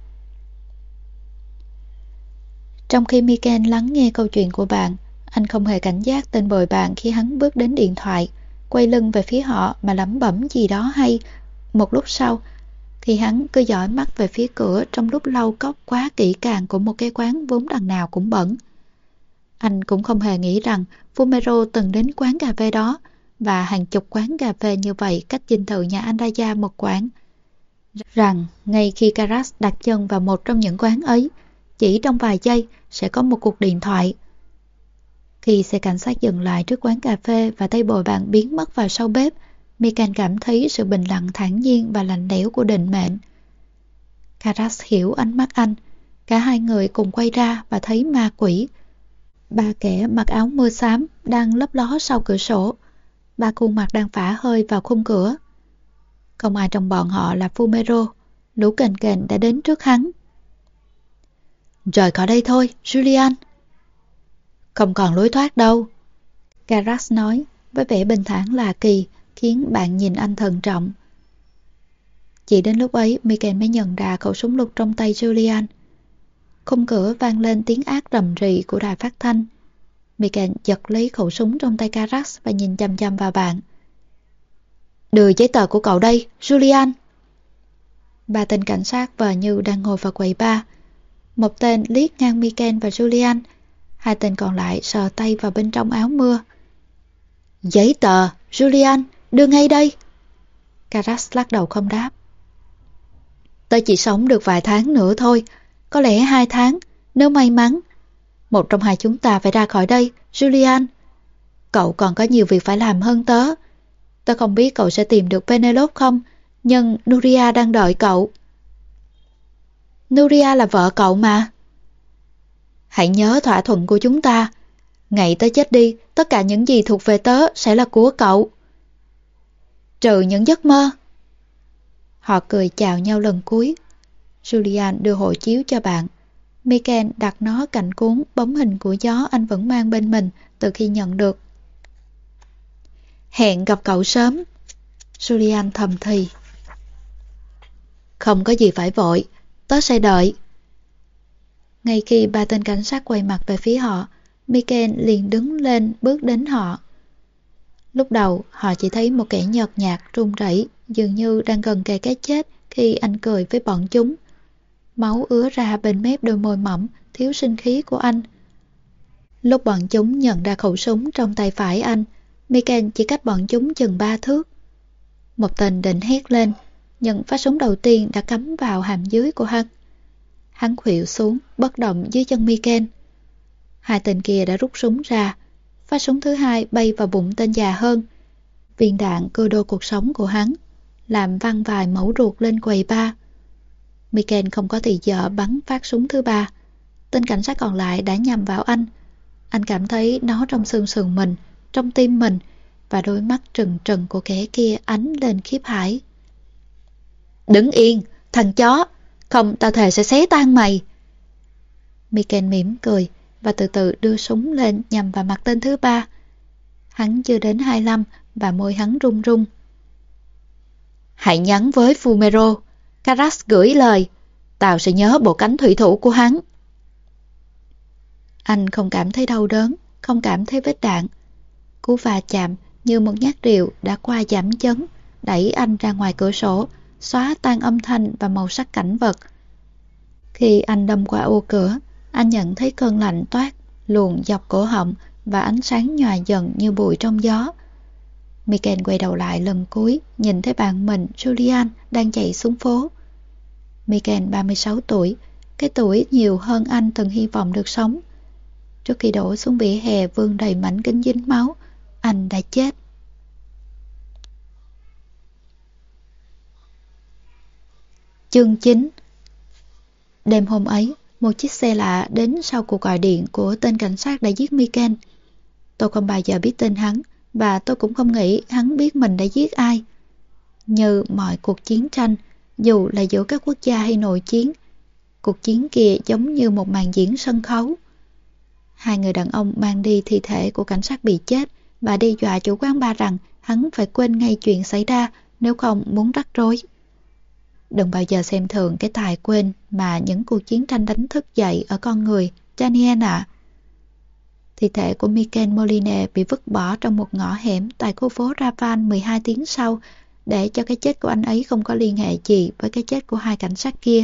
Trong khi Michael lắng nghe câu chuyện của bạn, anh không hề cảnh giác tên bồi bạn khi hắn bước đến điện thoại, quay lưng về phía họ mà lẩm bẩm gì đó hay. Một lúc sau, khi hắn cứ dõi mắt về phía cửa trong lúc lau cốc quá kỹ càng của một cái quán vốn đằng nào cũng bẩn. Anh cũng không hề nghĩ rằng Fumero từng đến quán cà phê đó, và hàng chục quán cà phê như vậy cách dinh thự nhà Andaya một quãng. Rằng ngay khi Caras đặt chân vào một trong những quán ấy, chỉ trong vài giây sẽ có một cuộc điện thoại. Khi xe cảnh sát dừng lại trước quán cà phê và tay bồi bạn biến mất vào sau bếp, Michael cảm thấy sự bình lặng thản nhiên và lạnh lẽo của định mệnh. Caras hiểu ánh mắt anh. Cả hai người cùng quay ra và thấy ma quỷ. Ba kẻ mặc áo mưa xám đang lấp ló sau cửa sổ. Ba khuôn mặt đang phả hơi vào khung cửa. Không ai trong bọn họ là Fumero. Lũ kền kền đã đến trước hắn. Rời khỏi đây thôi, Julian. Không còn lối thoát đâu, Caras nói với vẻ bình thản lạ kỳ, khiến bạn nhìn anh thận trọng. Chỉ đến lúc ấy Michael mới nhận ra khẩu súng lục trong tay Julian. khung cửa vang lên tiếng ác rầm rì của đài phát thanh. Michael giật lấy khẩu súng trong tay Karass và nhìn chằm chằm vào bạn. Đưa giấy tờ của cậu đây, Julian. Ba tên cảnh sát vờ như đang ngồi vào quầy bar. Một tên liếc ngang Michael và Julian. Hai tên còn lại sờ tay vào bên trong áo mưa. Giấy tờ, Julian, đưa ngay đây. Karass lắc đầu không đáp. Tôi chỉ sống được vài tháng nữa thôi, có lẽ hai tháng, nếu may mắn. Một trong hai chúng ta phải ra khỏi đây, Julian. Cậu còn có nhiều việc phải làm hơn tớ. Tớ không biết cậu sẽ tìm được Penelope không, nhưng Nuria đang đợi cậu. Nuria là vợ cậu mà. Hãy nhớ thỏa thuận của chúng ta. Ngày tớ chết đi, tất cả những gì thuộc về tớ sẽ là của cậu. Trừ những giấc mơ. Họ cười chào nhau lần cuối. Julian đưa hộ chiếu cho bạn. Michael đặt nó cạnh cuốn bóng hình của gió anh vẫn mang bên mình từ khi nhận được. Hẹn gặp cậu sớm. Julian thầm thì. Không có gì phải vội, tớ sẽ đợi. Ngay khi ba tên cảnh sát quay mặt về phía họ, Michael liền đứng lên bước đến họ. Lúc đầu họ chỉ thấy một kẻ nhợt nhạt run rẩy, dường như đang gần kề cái chết khi anh cười với bọn chúng. Máu ứa ra bên mép đôi môi mỏng, thiếu sinh khí của anh. Lúc bọn chúng nhận ra khẩu súng trong tay phải anh, Michael chỉ cách bọn chúng chừng ba thước. Một tên định hét lên, nhưng phát súng đầu tiên đã cắm vào hàm dưới của hắn. Hắn khuỵu xuống, bất động dưới chân Michael. Hai tên kia đã rút súng ra. Phát súng thứ hai bay vào bụng tên già hơn. Viên đạn cưa đôi cuộc sống của hắn, làm văng vài mẩu ruột lên quầy bar. Michael không có thì giờ bắn phát súng thứ ba. Tên cảnh sát còn lại đã nhằm vào anh. Anh cảm thấy nó trong xương sườn mình, trong tim mình, và đôi mắt trừng trừng của kẻ kia ánh lên khiếp hải. Đứng yên, thằng chó, không tao thề sẽ xé tan mày. Michael mỉm cười và từ từ đưa súng lên nhằm vào mặt tên thứ ba. Hắn chưa đến hai mươi lăm và môi hắn run run. Hãy nhắn với Fumero. Karass gửi lời. Tao sẽ nhớ bộ cánh thủy thủ của hắn. Anh không cảm thấy đau đớn, không cảm thấy vết đạn. Cú va chạm như một nhát rìu đã qua giảm chấn, đẩy anh ra ngoài cửa sổ, xóa tan âm thanh và màu sắc cảnh vật. Khi anh đâm qua ô cửa, anh nhận thấy cơn lạnh toát, luồn dọc cổ họng và ánh sáng nhòa dần như bụi trong gió. Michael quay đầu lại lần cuối, nhìn thấy bạn mình, Julian, đang chạy xuống phố. Michael ba mươi sáu tuổi, cái tuổi nhiều hơn anh từng hy vọng được sống. Trước khi đổ xuống vỉa hè vương đầy mảnh kính dính máu, anh đã chết. Chương chín. Đêm hôm ấy, một chiếc xe lạ đến sau cuộc gọi điện của tên cảnh sát đã giết Michael. Tôi không bao giờ biết tên hắn, và tôi cũng không nghĩ hắn biết mình đã giết ai. Như mọi cuộc chiến tranh, dù là giữa các quốc gia hay nội chiến, cuộc chiến kia giống như một màn diễn sân khấu. Hai người đàn ông mang đi thi thể của cảnh sát bị chết và đe dọa chủ quán bar rằng hắn phải quên ngay chuyện xảy ra nếu không muốn rắc rối. Đừng bao giờ xem thường cái tài quên mà những cuộc chiến tranh đánh thức dậy ở con người, Daniel ạ. À. Thi thể của Michael Moline bị vứt bỏ trong một ngõ hẻm tại khu phố Ravan mười hai tiếng sau, để cho cái chết của anh ấy không có liên hệ gì với cái chết của hai cảnh sát kia.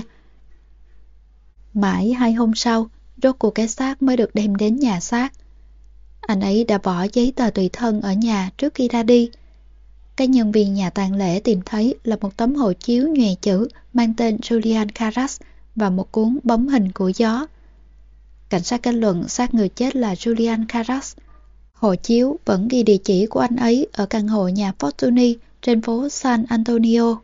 Mãi hai hôm sau, rốt cuộc cái xác mới được đem đến nhà xác. Anh ấy đã bỏ giấy tờ tùy thân ở nhà trước khi ra đi. Cái nhân viên nhà tang lễ tìm thấy là một tấm hộ chiếu nhòe chữ mang tên Julian Karass và một cuốn bóng hình của gió. Cảnh sát kết luận xác người chết là Julian Karass. Hộ chiếu vẫn ghi địa chỉ của anh ấy ở căn hộ nhà Fortuny trên phố San Antonio.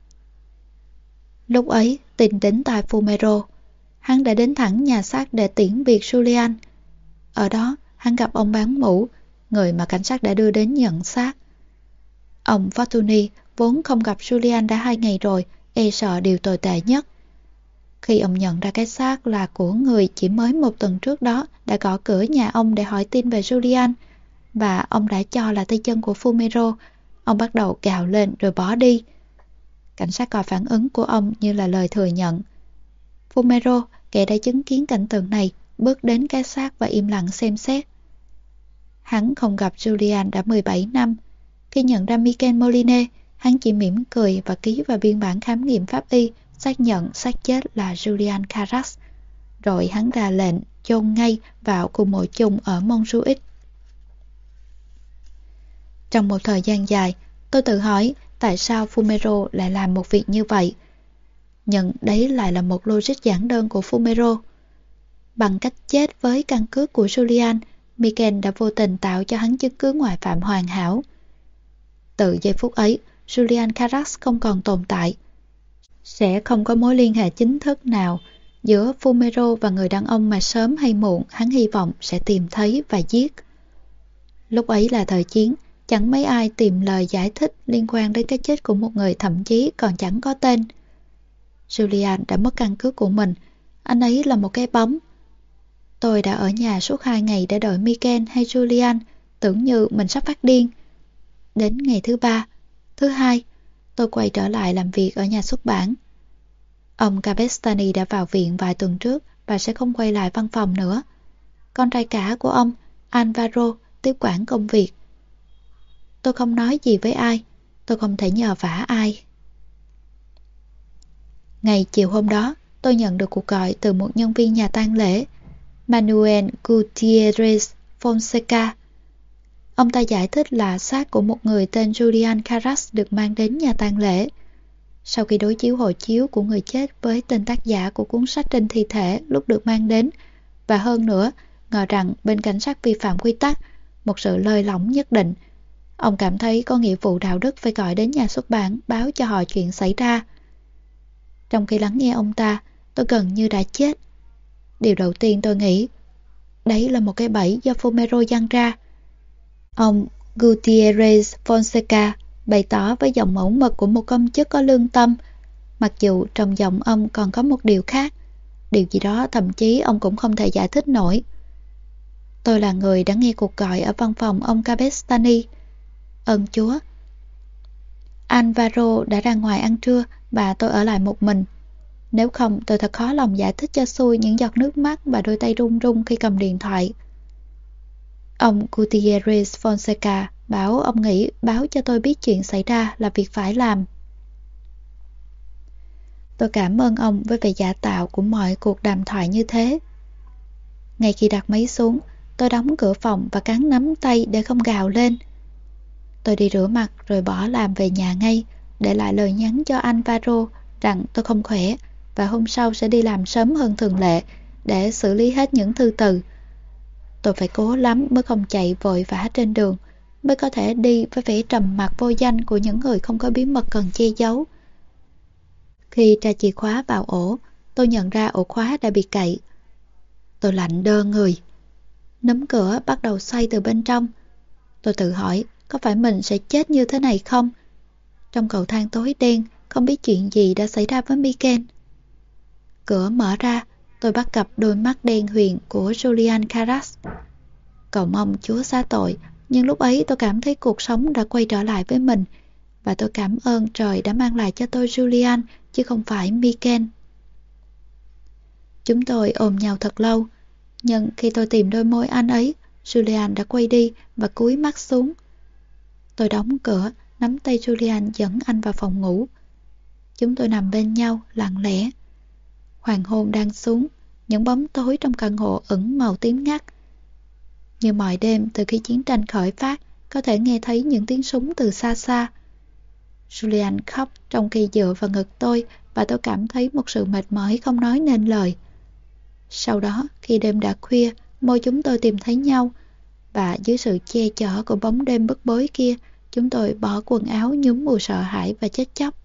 Lúc ấy, tin đến tai Fumero. Hắn đã đến thẳng nhà xác để tiễn biệt Julian. Ở đó, hắn gặp ông bán mũ, người mà cảnh sát đã đưa đến nhận xác. Ông Fortuny vốn không gặp Julian đã hai ngày rồi, e sợ điều tồi tệ nhất. Khi ông nhận ra cái xác là của người chỉ mới một tuần trước đó đã gõ cửa nhà ông để hỏi tin về Julian, và ông đã cho là tay chân của Fumero, ông bắt đầu gào lên rồi bỏ đi. Cảnh sát coi phản ứng của ông như là lời thừa nhận. Fumero Kẻ đã chứng kiến cảnh tượng này bước đến cái xác và im lặng xem xét. Hắn không gặp Julian đã mười bảy năm. Khi nhận ra Mikel Moline, hắn chỉ mỉm cười và ký vào biên bản khám nghiệm pháp y xác nhận xác chết là Julian Carras. Rồi hắn ra lệnh chôn ngay vào khu mộ chung ở Montjuic. Trong một thời gian dài, tôi tự hỏi tại sao Fumero lại làm một việc như vậy. Nhưng đấy lại là một logic giản đơn của Fumero. Bằng cách chết với căn cước của Julian, Mikel đã vô tình tạo cho hắn chứng cứ ngoại phạm hoàn hảo. Từ giây phút ấy, Julian Carras không còn tồn tại. Sẽ không có mối liên hệ chính thức nào giữa Fumero và người đàn ông mà sớm hay muộn hắn hy vọng sẽ tìm thấy và giết. Lúc ấy là thời chiến, chẳng mấy ai tìm lời giải thích liên quan đến cái chết của một người thậm chí còn chẳng có tên. Julian đã mất căn cước của mình, anh ấy là một cái bóng. Tôi đã ở nhà suốt hai ngày để đợi Mikel hay Julian, tưởng như mình sắp phát điên. Đến ngày thứ ba, thứ hai, tôi quay trở lại làm việc ở nhà xuất bản. Ông Cabestany đã vào viện vài tuần trước và sẽ không quay lại văn phòng nữa. Con trai cả của ông, Alvaro, tiếp quản công việc. Tôi không nói gì với ai, tôi không thể nhờ vả ai. Ngày chiều hôm đó, tôi nhận được cuộc gọi từ một nhân viên nhà tang lễ, Manuel Gutierrez Fonseca. Ông ta giải thích là xác của một người tên Julian Carras được mang đến nhà tang lễ. Sau khi đối chiếu hộ chiếu của người chết với tên tác giả của cuốn sách trên thi thể lúc được mang đến, và hơn nữa, ngờ rằng bên cảnh sát vi phạm quy tắc, một sự lơi lỏng nhất định, ông cảm thấy có nghĩa vụ đạo đức phải gọi đến nhà xuất bản báo cho họ chuyện xảy ra. Trong khi lắng nghe ông ta, tôi gần như đã chết. Điều đầu tiên tôi nghĩ, đấy là một cái bẫy do Fumero giăng ra. Ông Gutierrez Fonseca bày tỏ với giọng mẫu mực của một công chức có lương tâm, mặc dù trong giọng ông còn có một điều khác, điều gì đó thậm chí ông cũng không thể giải thích nổi. Tôi là người đã nghe cuộc gọi ở văn phòng ông Cabestany. Ơn Chúa, Alvaro đã ra ngoài ăn trưa và tôi ở lại một mình. Nếu không, tôi thật khó lòng giải thích cho xuôi những giọt nước mắt và đôi tay run run khi cầm điện thoại. Ông Gutierrez Fonseca bảo ông nghĩ báo cho tôi biết chuyện xảy ra là việc phải làm. Tôi cảm ơn ông với vẻ giả tạo của mọi cuộc đàm thoại như thế. Ngay khi đặt máy xuống, tôi đóng cửa phòng và cắn nắm tay để không gào lên. Tôi đi rửa mặt rồi bỏ làm về nhà ngay, để lại lời nhắn cho Alvaro rằng tôi không khỏe và hôm sau sẽ đi làm sớm hơn thường lệ để xử lý hết những thư từ. Tôi phải cố lắm mới không chạy vội vã trên đường, mới có thể đi với vẻ trầm mặc vô danh của những người không có bí mật cần che giấu. Khi tra chìa khóa vào ổ, tôi nhận ra ổ khóa đã bị cậy. Tôi lạnh đơ người. Nắm cửa bắt đầu xoay từ bên trong. Tôi tự hỏi, có phải mình sẽ chết như thế này không? Trong cầu thang tối đen, không biết chuyện gì đã xảy ra với Mikel. Cửa mở ra, tôi bắt gặp đôi mắt đen huyền của Julian Carras. Cầu mong Chúa xá tội, nhưng lúc ấy tôi cảm thấy cuộc sống đã quay trở lại với mình, và tôi cảm ơn trời đã mang lại cho tôi Julian, chứ không phải Mikel. Chúng tôi ôm nhau thật lâu, nhưng khi tôi tìm đôi môi anh ấy, Julian đã quay đi và cúi mắt xuống. Tôi đóng cửa, nắm tay Julian dẫn anh vào phòng ngủ. Chúng tôi nằm bên nhau, lặng lẽ. Hoàng hôn đang xuống, những bóng tối trong căn hộ ửng màu tím ngắt. Như mọi đêm từ khi chiến tranh khởi phát, có thể nghe thấy những tiếng súng từ xa xa. Julian khóc trong khi dựa vào ngực tôi, và tôi cảm thấy một sự mệt mỏi không nói nên lời. Sau đó, khi đêm đã khuya, môi chúng tôi tìm thấy nhau, và dưới sự che chở của bóng đêm bức bối kia, chúng tôi bỏ quần áo nhúm mùi sợ hãi và chết chóc.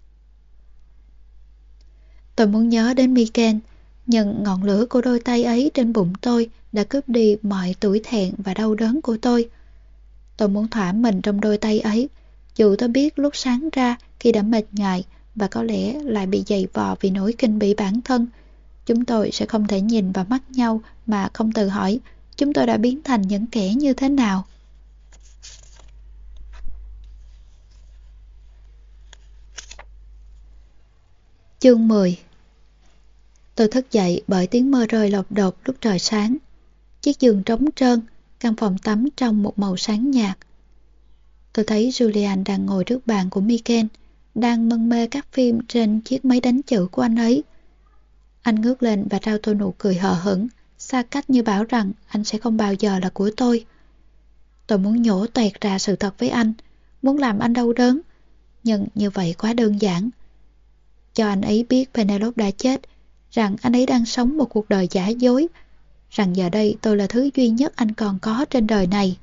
Tôi muốn nhớ đến Mikel, nhưng ngọn lửa của đôi tay ấy trên bụng tôi đã cướp đi mọi tủi thẹn và đau đớn của tôi. Tôi muốn thỏa mình trong đôi tay ấy, dù tôi biết lúc sáng ra khi đã mệt nhoài và có lẽ lại bị dày vò vì nỗi kinh bỉ bản thân, chúng tôi sẽ không thể nhìn vào mắt nhau mà không tự hỏi chúng tôi đã biến thành những kẻ như thế nào. Chương mười. Tôi thức dậy bởi tiếng mưa rơi lộp đột lúc trời sáng. Chiếc giường trống trơn, căn phòng tắm trong một màu sáng nhạt. Tôi thấy Julian đang ngồi trước bàn của Miken, đang mân mê các phim trên chiếc máy đánh chữ của anh ấy. Anh ngước lên và trao tôi nụ cười hờ hững, xa cách như bảo rằng anh sẽ không bao giờ là của tôi. Tôi muốn nhổ toẹt ra sự thật với anh, muốn làm anh đau đớn, nhưng như vậy quá đơn giản. Cho anh ấy biết Penelope đã chết, rằng anh ấy đang sống một cuộc đời giả dối, rằng giờ đây tôi là thứ duy nhất anh còn có trên đời này.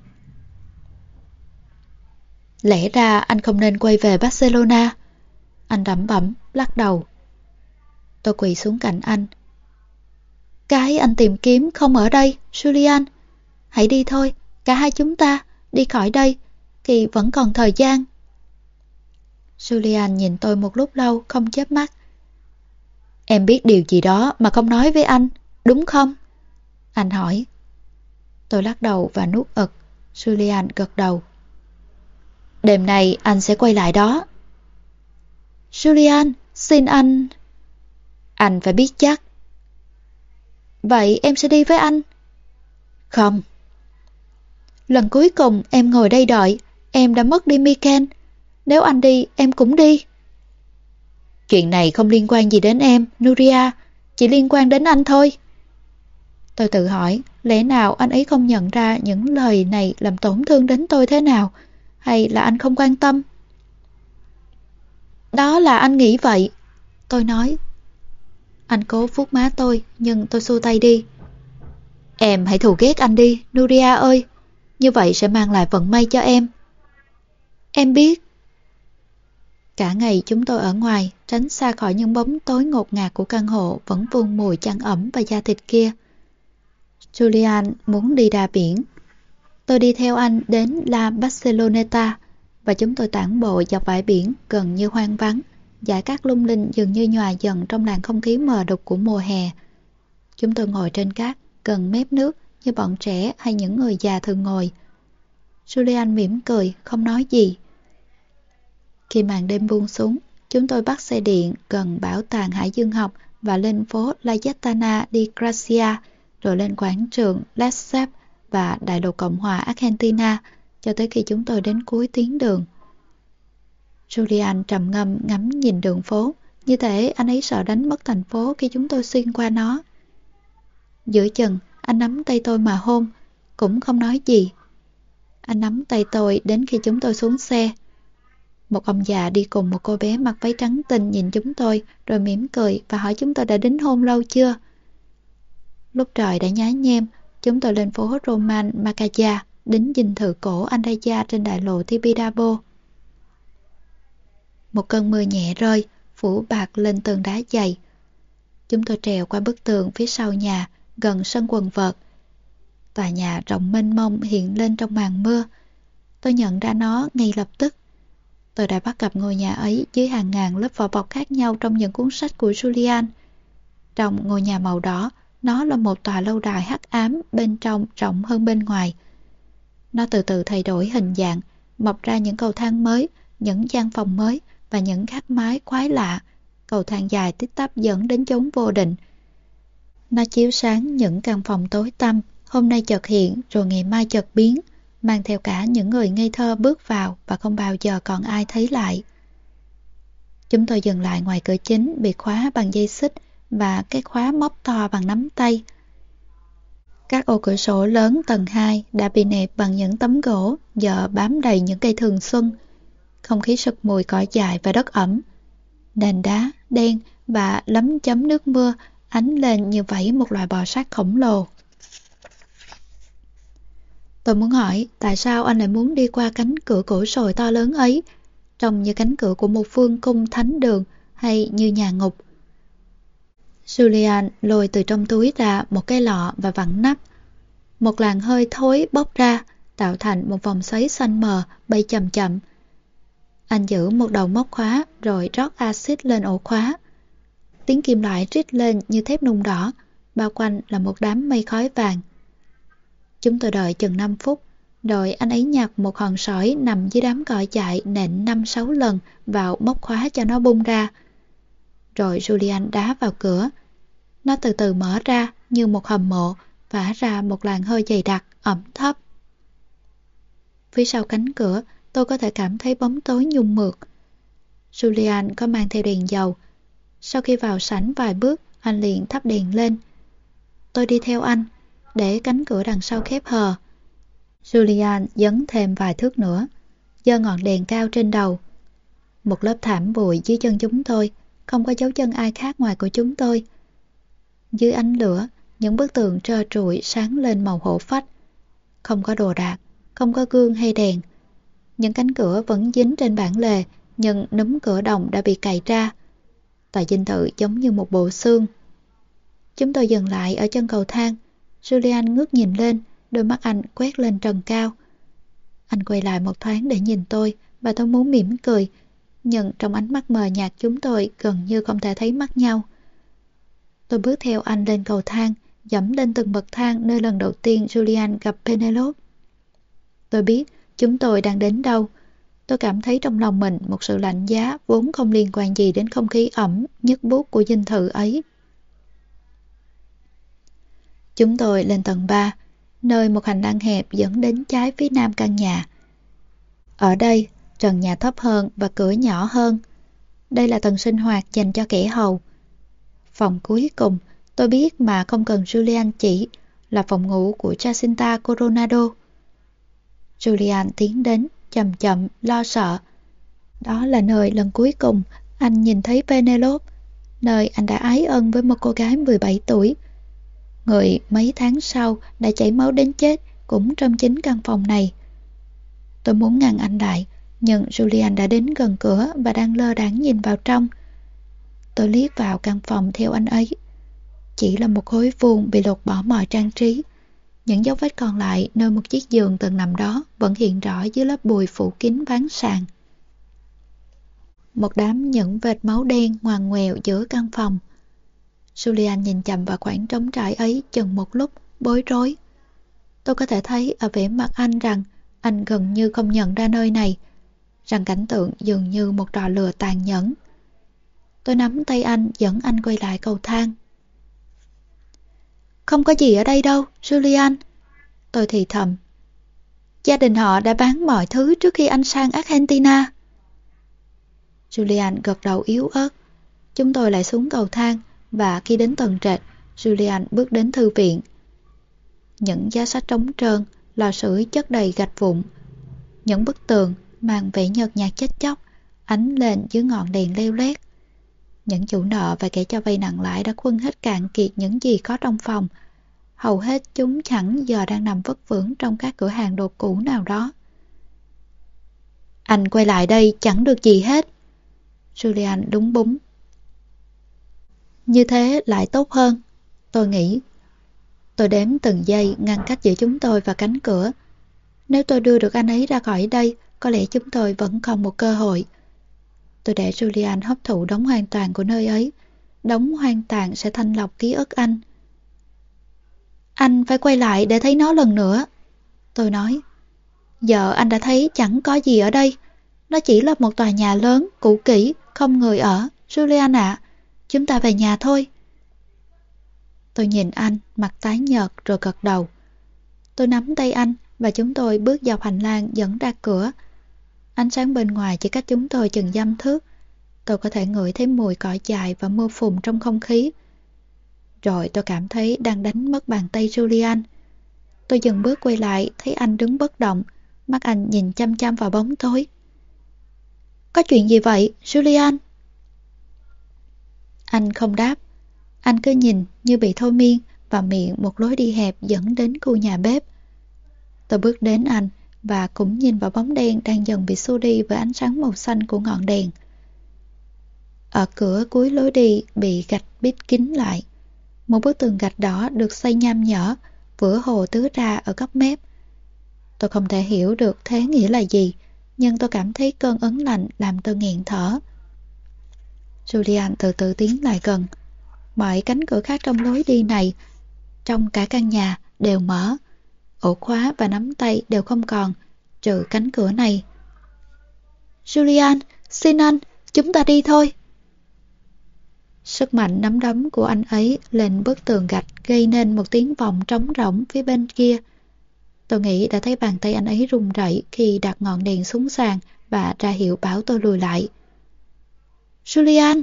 Lẽ ra anh không nên quay về Barcelona. Anh lẩm bẩm, lắc đầu. Tôi quỳ xuống cạnh anh. Cái anh tìm kiếm không ở đây, Julian. Hãy đi thôi, cả hai chúng ta, đi khỏi đây, thì vẫn còn thời gian. Julian nhìn tôi một lúc lâu, không chớp mắt. Em biết điều gì đó mà không nói với anh, đúng không? Anh hỏi. Tôi lắc đầu và nuốt ực. Julian gật đầu. Đêm nay anh sẽ quay lại đó. Julian, xin anh... Anh phải biết chắc. Vậy em sẽ đi với anh? Không. Lần cuối cùng em ngồi đây đợi, em đã mất đi Miken. Nếu anh đi, em cũng đi. Chuyện này không liên quan gì đến em, Nuria, chỉ liên quan đến anh thôi. Tôi tự hỏi, lẽ nào anh ấy không nhận ra những lời này làm tổn thương đến tôi thế nào, hay là anh không quan tâm? Đó là anh nghĩ vậy, tôi nói. Anh cố vuốt má tôi, nhưng tôi xua tay đi. Em hãy thù ghét anh đi, Nuria ơi. Như vậy sẽ mang lại vận may cho em. Em biết. Cả ngày chúng tôi ở ngoài, tránh xa khỏi những bóng tối ngột ngạt của căn hộ vẫn vương mùi chăn ẩm và da thịt kia. Julian muốn đi đà biển. Tôi đi theo anh đến La Barceloneta và chúng tôi tản bộ dọc bãi biển gần như hoang vắng. Dải cát lung linh dường như nhòa dần trong làn không khí mờ đục của mùa hè. Chúng tôi ngồi trên cát, gần mép nước như bọn trẻ hay những người già thường ngồi. Julian mỉm cười, không nói gì. Khi màn đêm buông xuống, chúng tôi bắt xe điện gần bảo tàng Hải Dương học và lên phố La Yetana di Gracia, rồi lên quảng trường Lesseps và Đại lộ Cộng hòa Argentina, cho tới khi chúng tôi đến cuối tuyến đường. Julian trầm ngâm ngắm nhìn đường phố, như thể anh ấy sợ đánh mất thành phố khi chúng tôi xuyên qua nó. Giữa chừng, anh nắm tay tôi mà hôn, cũng không nói gì. Anh nắm tay tôi đến khi chúng tôi xuống xe. Một ông già đi cùng một cô bé mặc váy trắng tinh nhìn chúng tôi, rồi mỉm cười và hỏi chúng tôi đã đính hôn lâu chưa. Lúc trời đã nhá nhem, chúng tôi lên phố Roman Macaya, đến dinh thự cổ Andaya trên đại lộ Tibidabo. Một cơn mưa nhẹ rơi, phủ bạc lên tường đá dày. Chúng tôi trèo qua bức tường phía sau nhà, gần sân quần vợt. Tòa nhà rộng mênh mông hiện lên trong màn mưa. Tôi nhận ra nó ngay lập tức. Tôi đã bắt gặp ngôi nhà ấy dưới hàng ngàn lớp vỏ bọc khác nhau trong những cuốn sách của Julian. Trong ngôi nhà màu đỏ, nó là một tòa lâu đài hắc ám, bên trong rộng hơn bên ngoài. Nó từ từ thay đổi hình dạng, mọc ra những cầu thang mới, những gian phòng mới và những gác mái quái lạ. Cầu thang dài tích tắp dẫn đến chốn vô định. Nó chiếu sáng những căn phòng tối tăm, hôm nay chợt hiện rồi ngày mai chợt biến, mang theo cả những người ngây thơ bước vào và không bao giờ còn ai thấy lại. Chúng tôi dừng lại ngoài cửa chính bị khóa bằng dây xích và cái khóa móc to bằng nắm tay. Các ô cửa sổ lớn tầng hai đã bị nẹp bằng những tấm gỗ giờ bám đầy những cây thường xuân. Không khí sực mùi cỏ dại và đất ẩm. Nền đá đen và lấm chấm nước mưa ánh lên như vảy một loài bò sát khổng lồ. Tôi muốn hỏi tại sao anh lại muốn đi qua cánh cửa cổ sồi to lớn ấy, trông như cánh cửa của một vương cung thánh đường hay như nhà ngục. Julian lôi từ trong túi ra một cái lọ và vặn nắp. Một làn hơi thối bốc ra, tạo thành một vòng xoáy xanh mờ bay chậm chậm. Anh giữ một đầu móc khóa rồi rót axit lên ổ khóa. Tiếng kim loại rít lên như thép nung đỏ, bao quanh là một đám mây khói vàng. Chúng tôi đợi chừng năm phút, rồi anh ấy nhặt một hòn sỏi nằm dưới đám cỏ dại nện năm sáu lần vào móc khóa cho nó bung ra. Rồi Julian đá vào cửa. Nó từ từ mở ra như một hầm mộ, phả ra một làn hơi dày đặc, ẩm thấp. Phía sau cánh cửa, tôi có thể cảm thấy bóng tối nhung mượt. Julian có mang theo đèn dầu. Sau khi vào sảnh vài bước, anh liền thắp đèn lên. Tôi đi theo anh, để cánh cửa đằng sau khép hờ. Julian dấn thêm vài thước nữa, giơ ngọn đèn cao trên đầu. Một lớp thảm bụi dưới chân chúng tôi, không có dấu chân ai khác ngoài của chúng tôi. Dưới ánh lửa, những bức tường trơ trụi sáng lên màu hổ phách. Không có đồ đạc, không có gương hay đèn. Những cánh cửa vẫn dính trên bản lề, nhưng núm cửa đồng đã bị cày ra. Tòa dinh thự giống như một bộ xương. Chúng tôi dừng lại ở chân cầu thang. Julian ngước nhìn lên, đôi mắt anh quét lên trần cao. Anh quay lại một thoáng để nhìn tôi, và tôi muốn mỉm cười, nhưng trong ánh mắt mờ nhạt chúng tôi gần như không thể thấy mắt nhau. Tôi bước theo anh lên cầu thang, dẫm lên từng bậc thang nơi lần đầu tiên Julian gặp Penelope. Tôi biết chúng tôi đang đến đâu. Tôi cảm thấy trong lòng mình một sự lạnh giá vốn không liên quan gì đến không khí ẩm, nhức buốt của dinh thự ấy. Chúng tôi lên tầng ba, nơi một hành lang hẹp dẫn đến trái phía nam căn nhà. Ở đây, trần nhà thấp hơn và cửa nhỏ hơn. Đây là tầng sinh hoạt dành cho kẻ hầu. Phòng cuối cùng, tôi biết mà không cần Julian chỉ, là phòng ngủ của Jacinta Coronado. Julian tiến đến, chậm chậm, lo sợ. Đó là nơi lần cuối cùng anh nhìn thấy Penelope, nơi anh đã ái ân với một cô gái mười bảy tuổi. Người mấy tháng sau đã chảy máu đến chết cũng trong chính căn phòng này. Tôi muốn ngăn anh lại, nhưng Julian đã đến gần cửa và đang lơ đãng nhìn vào trong. Tôi liếc vào căn phòng theo anh ấy. Chỉ là một khối vuông bị lột bỏ mọi trang trí. Những dấu vết còn lại nơi một chiếc giường từng nằm đó vẫn hiện rõ dưới lớp bụi phủ kín ván sàn. Một đám những vệt máu đen ngoằn ngoèo giữa căn phòng. Julian nhìn chằm vào khoảng trống trải ấy chừng một lúc, bối rối. Tôi có thể thấy ở vẻ mặt anh rằng anh gần như không nhận ra nơi này, rằng cảnh tượng dường như một trò lừa tàn nhẫn. Tôi nắm tay anh dẫn anh quay lại cầu thang. Không có gì ở đây đâu, Julian. Tôi thì thầm. Gia đình họ đã bán mọi thứ trước khi anh sang Argentina. Julian gật đầu yếu ớt. Chúng tôi lại xuống cầu thang, và khi đến tầng trệt, Julian bước đến thư viện. Những giá sách trống trơn, lò sưởi chất đầy gạch vụn. Những bức tường mang vẻ nhợt nhạt chết chóc, ánh lên dưới ngọn đèn leo lét. Những chủ nợ và kẻ cho vay nặng lãi đã khuân hết cạn kiệt những gì có trong phòng. Hầu hết chúng chẳng giờ đang nằm vất vưởng trong các cửa hàng đồ cũ nào đó. Anh quay lại đây chẳng được gì hết. Julian đúng búng. Như thế lại tốt hơn, tôi nghĩ. Tôi đếm từng giây ngăn cách giữa chúng tôi và cánh cửa. Nếu tôi đưa được anh ấy ra khỏi đây, có lẽ chúng tôi vẫn còn một cơ hội. Tôi để Julian hấp thụ đống hoang tàn của nơi ấy. Đống hoang tàn sẽ thanh lọc ký ức anh. Anh phải quay lại để thấy nó lần nữa, tôi nói. Giờ anh đã thấy chẳng có gì ở đây. Nó chỉ là một tòa nhà lớn, cũ kỹ, không người ở. Julian ạ, chúng ta về nhà thôi. Tôi nhìn anh, mặt tái nhợt rồi gật đầu. Tôi nắm tay anh và chúng tôi bước dọc hành lang dẫn ra cửa. Ánh sáng bên ngoài chỉ cách chúng tôi chừng dăm thước. Tôi có thể ngửi thấy mùi cỏ dại và mưa phùn trong không khí. Rồi tôi cảm thấy đang đánh mất bàn tay Julian. Tôi dừng bước quay lại, thấy anh đứng bất động, mắt anh nhìn chăm chăm vào bóng tối. Có chuyện gì vậy, Julian? Anh không đáp. Anh cứ nhìn như bị thôi miên và miệng một lối đi hẹp dẫn đến khu nhà bếp. Tôi bước đến anh và cũng nhìn vào bóng đen đang dần bị xua đi với ánh sáng màu xanh của ngọn đèn. Ở cửa cuối lối đi bị gạch bít kín lại. Một bức tường gạch đỏ được xây nham nhở, vữa hồ tứ ra ở góc mép. Tôi không thể hiểu được thế nghĩa là gì, nhưng tôi cảm thấy cơn ớn lạnh làm tôi nghẹn thở. Julian từ từ tiến lại gần. Mọi cánh cửa khác trong lối đi này, trong cả căn nhà, đều mở. Ổ khóa và nắm tay đều không còn, trừ cánh cửa này. Julian, xin anh, chúng ta đi thôi. Sức mạnh nắm đấm của anh ấy lên bức tường gạch gây nên một tiếng vọng trống rỗng phía bên kia. Tôi nghĩ đã thấy bàn tay anh ấy run rẩy khi đặt ngọn đèn xuống sàn và ra hiệu bảo tôi lùi lại. Julian!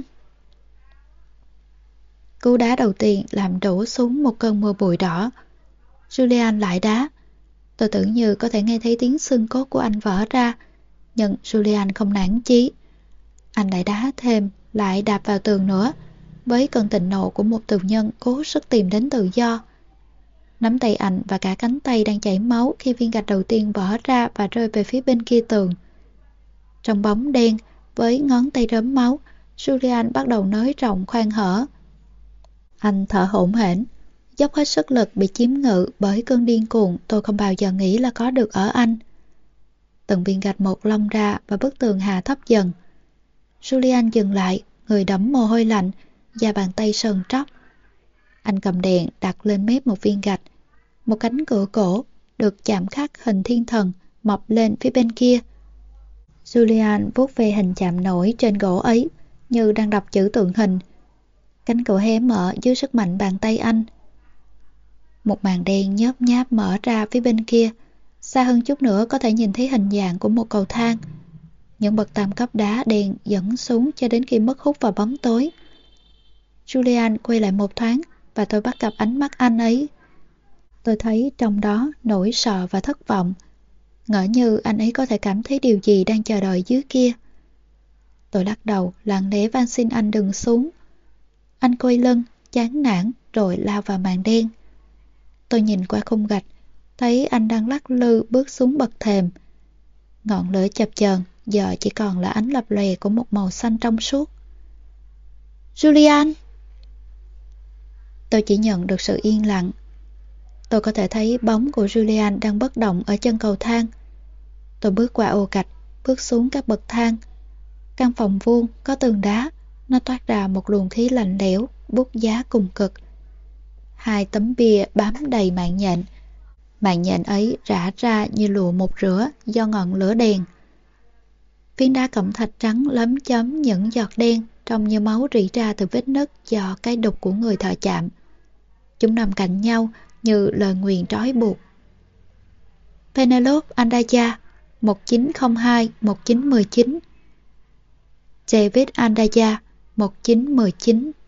Cú đá đầu tiên làm đổ xuống một cơn mưa bụi đỏ. Julian lại đá. Tôi tưởng như có thể nghe thấy tiếng xương cốt của anh vỡ ra, nhưng Julian không nản chí. Anh lại đá thêm, lại đạp vào tường nữa, với cơn thịnh nộ của một tù nhân cố sức tìm đến tự do. Nắm tay anh và cả cánh tay đang chảy máu khi viên gạch đầu tiên vỡ ra và rơi về phía bên kia tường. Trong bóng đen, với ngón tay rớm máu, Julian bắt đầu nới rộng khoang hở. Anh thở hổn hển, dốc hết sức lực bị chiếm ngự bởi cơn điên cuồng tôi không bao giờ nghĩ là có được ở anh. Từng viên gạch một lông ra và bức tường hạ thấp dần. Julian dừng lại, người đẫm mồ hôi lạnh, da bàn tay sờn tróc. Anh cầm đèn đặt lên mép một viên gạch. Một cánh cửa cổ được chạm khắc hình thiên thần mọc lên phía bên kia. Julian vuốt về hình chạm nổi trên gỗ ấy, như đang đọc chữ tượng hình. Cánh cửa hé mở dưới sức mạnh bàn tay anh. Một màn đen nhớp nháp mở ra phía bên kia. Xa hơn chút nữa có thể nhìn thấy hình dạng của một cầu thang. Những bậc tam cấp đá đen dẫn xuống cho đến khi mất hút vào bóng tối. Julian quay lại một thoáng và tôi bắt gặp ánh mắt anh ấy. Tôi thấy trong đó nỗi sợ và thất vọng. Ngỡ như anh ấy có thể cảm thấy điều gì đang chờ đợi dưới kia. Tôi lắc đầu lặng lẽ van xin anh đừng xuống. Anh quay lưng, chán nản rồi lao vào màn đen. Tôi nhìn qua khung gạch, thấy anh đang lắc lư bước xuống bậc thềm. Ngọn lửa chập chờn giờ chỉ còn là ánh lập lòe của một màu xanh trong suốt. Julian! Tôi chỉ nhận được sự yên lặng. Tôi có thể thấy bóng của Julian đang bất động ở chân cầu thang. Tôi bước qua ô gạch, bước xuống các bậc thang. Căn phòng vuông có tường đá, nó toát ra một luồng khí lạnh lẽo, bút giá cùng cực. Hai tấm bia bám đầy mạng nhện. Mạng nhện ấy rã ra như lụa một rửa do ngọn lửa đèn. Viên đá cẩm thạch trắng lấm chấm những giọt đen trông như máu rỉ ra từ vết nứt do cái đục của người thợ chạm. Chúng nằm cạnh nhau như lời nguyền trói buộc. Penelope Andaya một chín không hai một chín một chín, David Andaya một chín một chín